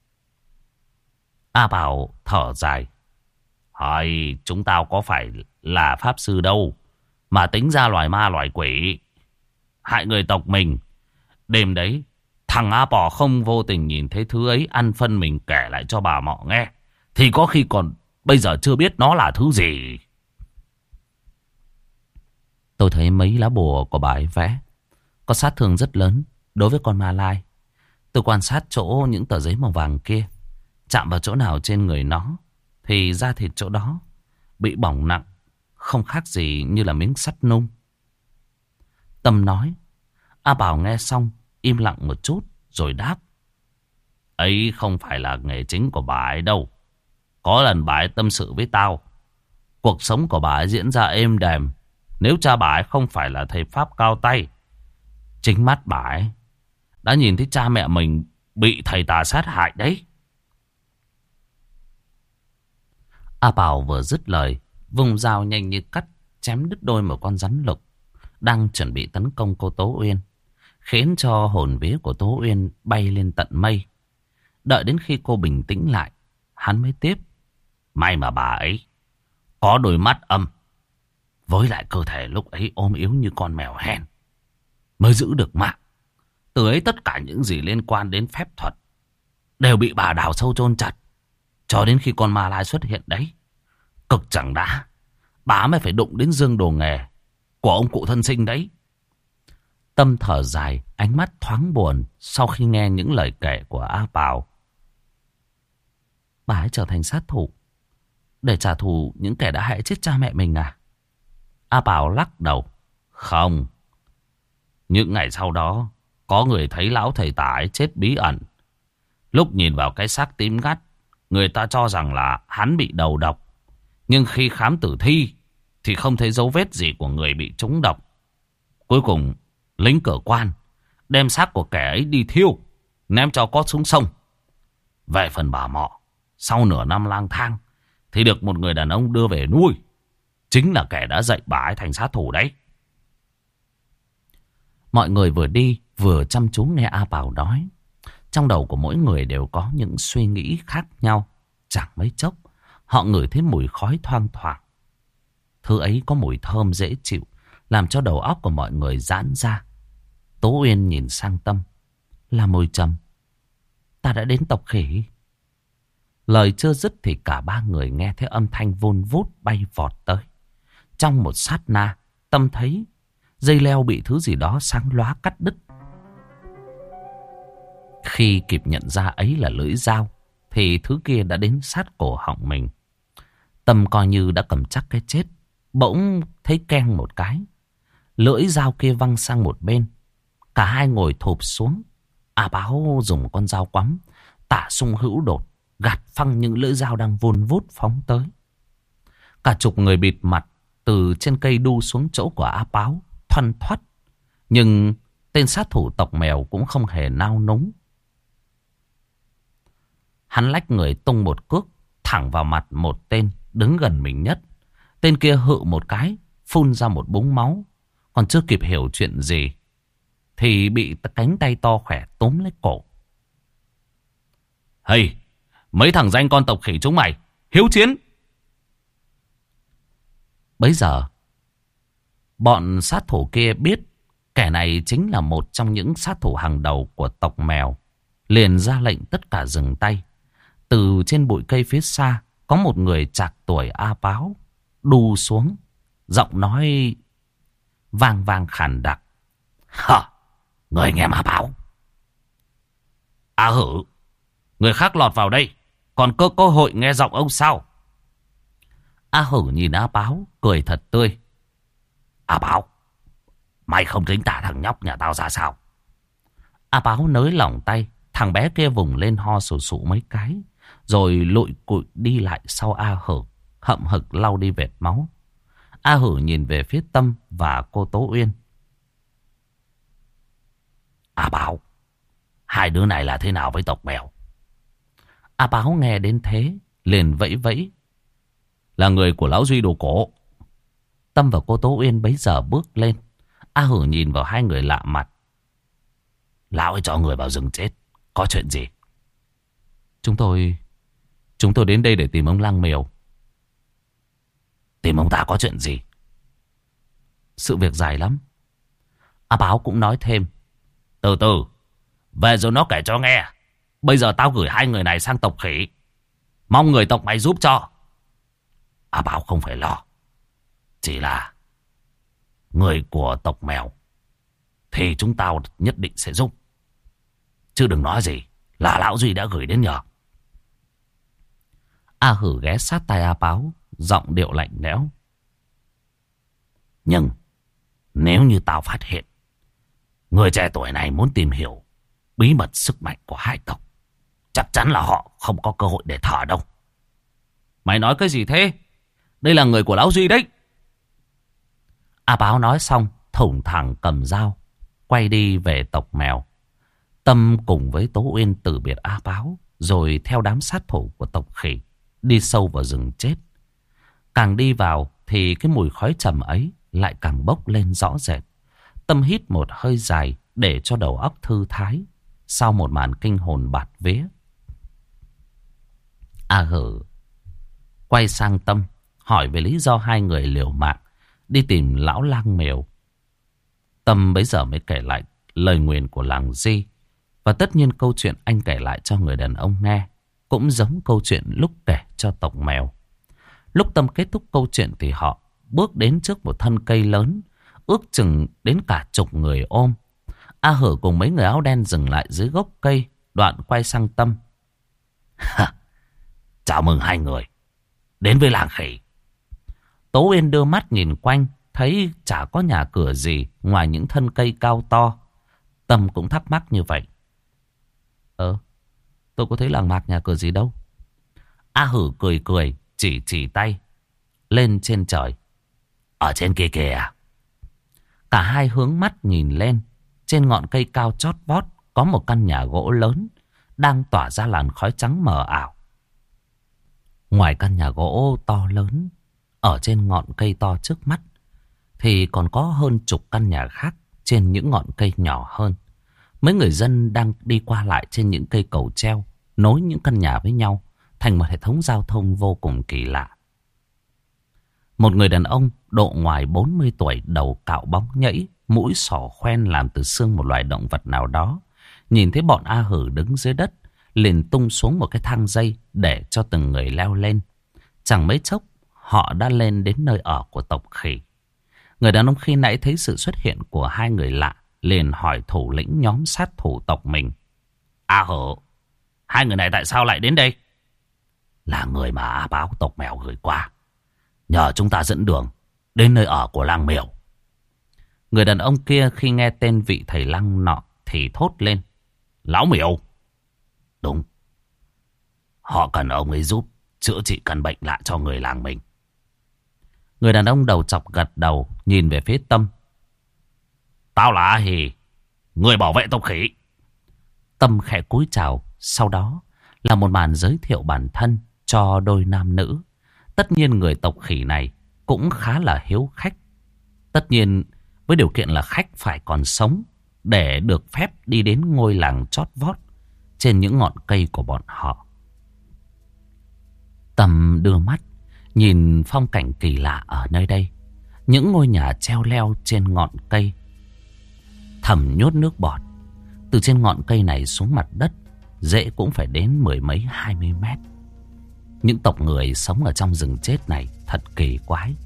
A Bảo thở dài. Hỏi, chúng tao có phải là pháp sư đâu mà tính ra loài ma loài quỷ hại người tộc mình. Đêm đấy thằng A Bò không vô tình nhìn thấy thứ ấy ăn phân mình kể lại cho bà Mọ nghe, thì có khi còn bây giờ chưa biết nó là thứ gì. Tôi thấy mấy lá bùa của bà ấy vẽ có sát thương rất lớn đối với con ma lai. Tôi quan sát chỗ những tờ giấy màu vàng kia. Chạm vào chỗ nào trên người nó thì da thịt chỗ đó bị bỏng nặng, không khác gì như là miếng sắt nung. Tâm nói. A Bảo nghe xong im lặng một chút rồi đáp. Ấy không phải là nghề chính của bà ấy đâu. Có lần bà ấy tâm sự với tao, cuộc sống của bà ấy diễn ra êm đềm nếu cha bà ấy không phải là thầy pháp cao tay. Chính mắt bà ấy đã nhìn thấy cha mẹ mình bị thầy tà sát hại đấy. A Bảo vừa dứt lời, vùng dao nhanh như cắt chém đứt đôi một con rắn lục đang chuẩn bị tấn công cô Tố Uyên, khiến cho hồn vía của Tố Uyên bay lên tận mây. Đợi đến khi cô bình tĩnh lại, hắn mới tiếp. May mà bà ấy có đôi mắt âm, với lại cơ thể lúc ấy ốm yếu như con mèo hen, mới giữ được mạng. Từ ấy tất cả những gì liên quan đến phép thuật đều bị bà đào sâu chôn chặt, cho đến khi con ma lai xuất hiện đấy. Cực chẳng đã, bà mới phải đụng đến dương đồ nghề của ông cụ thân sinh đấy. Tâm thở dài, ánh mắt thoáng buồn sau khi nghe những lời kể của A Bảo. Bà ấy trở thành sát thủ để trả thù những kẻ đã hại chết cha mẹ mình à? A Bảo lắc đầu. Không. Những ngày sau đó, có người thấy lão thầy tà ấy chết bí ẩn. Lúc nhìn vào cái xác tím ngắt, người ta cho rằng là hắn bị đầu độc. Nhưng khi khám tử thi thì không thấy dấu vết gì của người bị trúng độc. Cuối cùng, lính cửa quan đem xác của kẻ ấy đi thiêu, ném cho cốt xuống sông. Về phần bà Mọ, sau nửa năm lang thang thì được một người đàn ông đưa về nuôi. Chính là kẻ đã dạy bà ấy thành sát thủ đấy. Mọi người vừa đi vừa chăm chú nghe A Bảo nói. Trong đầu của mỗi người đều có những suy nghĩ khác nhau. Chẳng mấy chốc họ ngửi thấy mùi khói thoang thoảng. Thứ ấy có mùi thơm dễ chịu, làm cho đầu óc của mọi người giãn ra. Tố Uyên nhìn sang Tâm. Là mùi trầm. Ta đã đến tộc khỉ. Lời chưa dứt thì cả ba người nghe thấy âm thanh vun vút bay vọt tới. Trong một sát na, Tâm thấy dây leo bị thứ gì đó sáng lóa cắt đứt. Khi kịp nhận ra ấy là lưỡi dao thì thứ kia đã đến sát cổ họng mình. Tâm coi như đã cầm chắc cái chết, bỗng thấy keng một cái, lưỡi dao kia văng sang một bên. Cả hai ngồi thụp xuống. A Báo dùng con dao quắm tả sung hữu đột, gạt phăng những lưỡi dao đang vun vút phóng tới. Cả chục người bịt mặt từ trên cây đu xuống chỗ của A Báo, thoăn thoắt. Nhưng tên sát thủ tộc mèo cũng không hề nao núng. Hắn lách người tung một cước thẳng vào mặt một tên đứng gần mình nhất. Tên kia hự một cái, phun ra một búng máu. Còn chưa kịp hiểu chuyện gì thì bị cánh tay to khỏe túm lấy cổ. Hey, mấy thằng danh con tộc khỉ chúng mày, hiếu chiến! Bấy giờ bọn sát thủ kia biết kẻ này chính là một trong những sát thủ hàng đầu của tộc mèo, liền ra lệnh tất cả dừng tay. Từ trên bụi cây phía xa có một người trạc tuổi A Báo đu xuống, giọng nói vang vang khàn đặc. Hả? Người nghe A Báo? A Hử, người khác lọt vào đây còn có cơ hội nghe giọng ông sao? A Hử nhìn A Báo cười thật tươi. A Báo, mày không tính tả thằng nhóc nhà tao ra sao? A Báo nới lỏng tay. Thằng bé kia vùng lên ho sù sụ mấy cái, rồi lụi cụi đi lại sau A Hử, hậm hực lau đi vệt máu. A Hử nhìn về phía Tâm và cô Tố Uyên. A Báo, hai đứa này là thế nào với tộc mèo? A Báo nghe đến thế liền vẫy vẫy. Là người của lão Duy đồ cổ. Tâm và cô Tố Uyên bấy giờ bước lên. A Hử nhìn vào hai người lạ mặt. Lão ấy cho người vào rừng chết, có chuyện gì? Chúng tôi đến đây để tìm ông Lang Mèo. Tìm ông ta có chuyện gì? Sự việc dài lắm. A Báo cũng nói thêm. Từ từ, về rồi nó kể cho nghe. Bây giờ tao gửi hai người này sang tộc khỉ, mong người tộc mày giúp cho. A Báo không phải lo. Chỉ là người của tộc mèo thì chúng tao nhất định sẽ giúp. chứ đừng nói gì là lão Duy đã gửi đến nhờ. A Hử ghé sát tai A Báo, giọng điệu lạnh lẽo. Nhưng nếu như tao phát hiện người trẻ tuổi này muốn tìm hiểu bí mật sức mạnh của hai tộc, chắc chắn là họ không có cơ hội để thở đâu. Mày nói cái gì thế? Đây là người của lão Duy đấy. A Báo nói xong, thủng thẳng cầm dao, quay đi về tộc Mèo. Tâm cùng với Tố Uyên từ biệt A Báo, rồi theo đám sát thủ của tộc Khỉ đi sâu vào rừng chết. Càng đi vào thì cái mùi khói trầm ấy lại càng bốc lên rõ rệt. Tâm hít một hơi dài để cho đầu óc thư thái sau một màn kinh hồn bạt vía. A Hử quay sang Tâm, hỏi về lý do hai người liều mạng đi tìm lão lang Mèo. Tâm bấy giờ mới kể lại lời nguyền của làng Di. Và tất nhiên câu chuyện anh kể lại cho người đàn ông nghe cũng giống câu chuyện lúc kể cho tộc Mèo. Lúc Tâm kết thúc câu chuyện thì họ bước đến trước một thân cây lớn, ước chừng đến cả chục người ôm. A Hử cùng mấy người áo đen dừng lại dưới gốc cây, đoạn quay sang Tâm. Chào mừng hai người đến với làng Khỉ. Tố Uyên đưa mắt nhìn quanh, thấy chả có nhà cửa gì ngoài những thân cây cao to. Tâm cũng thắc mắc như vậy. Tôi có thấy làng mạc nhà cửa gì đâu. A Hử cười cười, chỉ tay lên trên trời. Ở trên kia kìa. Cả hai hướng mắt nhìn lên. Trên ngọn cây cao chót vót có một căn nhà gỗ lớn đang tỏa ra làn khói trắng mờ ảo. Ngoài căn nhà gỗ to lớn ở trên ngọn cây to trước mắt thì còn có hơn chục căn nhà khác trên những ngọn cây nhỏ hơn. Mấy người dân đang đi qua lại trên những cây cầu treo nối những căn nhà với nhau thành một hệ thống giao thông vô cùng kỳ lạ. Một người đàn ông độ ngoài 40 tuổi, đầu cạo bóng nhẫy, mũi sỏ khoen làm từ xương một loài động vật nào đó, nhìn thấy bọn A Hử đứng dưới đất, liền tung xuống một cái thang dây để cho từng người leo lên. Chẳng mấy chốc họ đã lên đến nơi ở của tộc Khỉ. Người đàn ông khi nãy thấy sự xuất hiện của hai người lạ, liền hỏi thủ lĩnh nhóm sát thủ tộc mình. A Hử, hai người này tại sao lại đến đây? Là người mà A Báo tộc Mèo gửi qua, nhờ chúng ta dẫn đường đến nơi ở của làng Mèo. Người đàn ông kia khi nghe tên vị thầy lăng nọ thì thốt lên. Lão Mèo? Đúng. Họ cần ông ấy giúp chữa trị căn bệnh lạ cho người làng mình. Người đàn ông đầu chọc gật đầu, nhìn về phía Tâm. Tao là A Hì, người bảo vệ tộc Khỉ. Tâm khẽ cúi chào, sau đó là một màn giới thiệu bản thân cho đôi nam nữ. Tất nhiên người tộc Khỉ này cũng khá là hiếu khách. Tất nhiên với điều kiện là khách phải còn sống để được phép đi đến ngôi làng chót vót trên những ngọn cây của bọn họ. Tâm đưa mắt nhìn phong cảnh kỳ lạ ở nơi đây. Những ngôi nhà treo leo trên ngọn cây, thầm nhốt nước bọt. Từ trên ngọn cây này xuống mặt đất dễ cũng phải đến 10 mấy 20 mét. Những tộc người sống ở trong rừng chết này thật kỳ quái.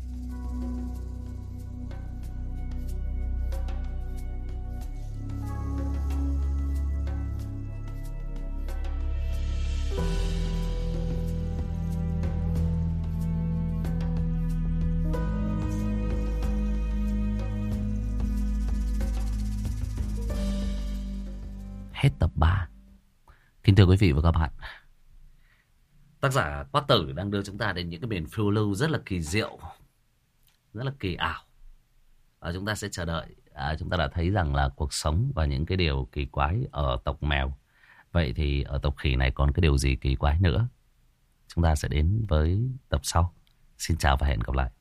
Hết tập 3. Kính thưa quý vị và các bạn, tác giả Quát Tử đang đưa chúng ta đến những cái miền phiêu lưu rất là kỳ diệu, rất là kỳ ảo. Chúng ta sẽ chờ đợi. Chúng ta đã thấy rằng là cuộc sống và những cái điều kỳ quái ở tộc Mèo. Vậy thì ở tộc Khỉ này còn cái điều gì kỳ quái nữa? Chúng ta sẽ đến với tập sau. Xin chào và hẹn gặp lại.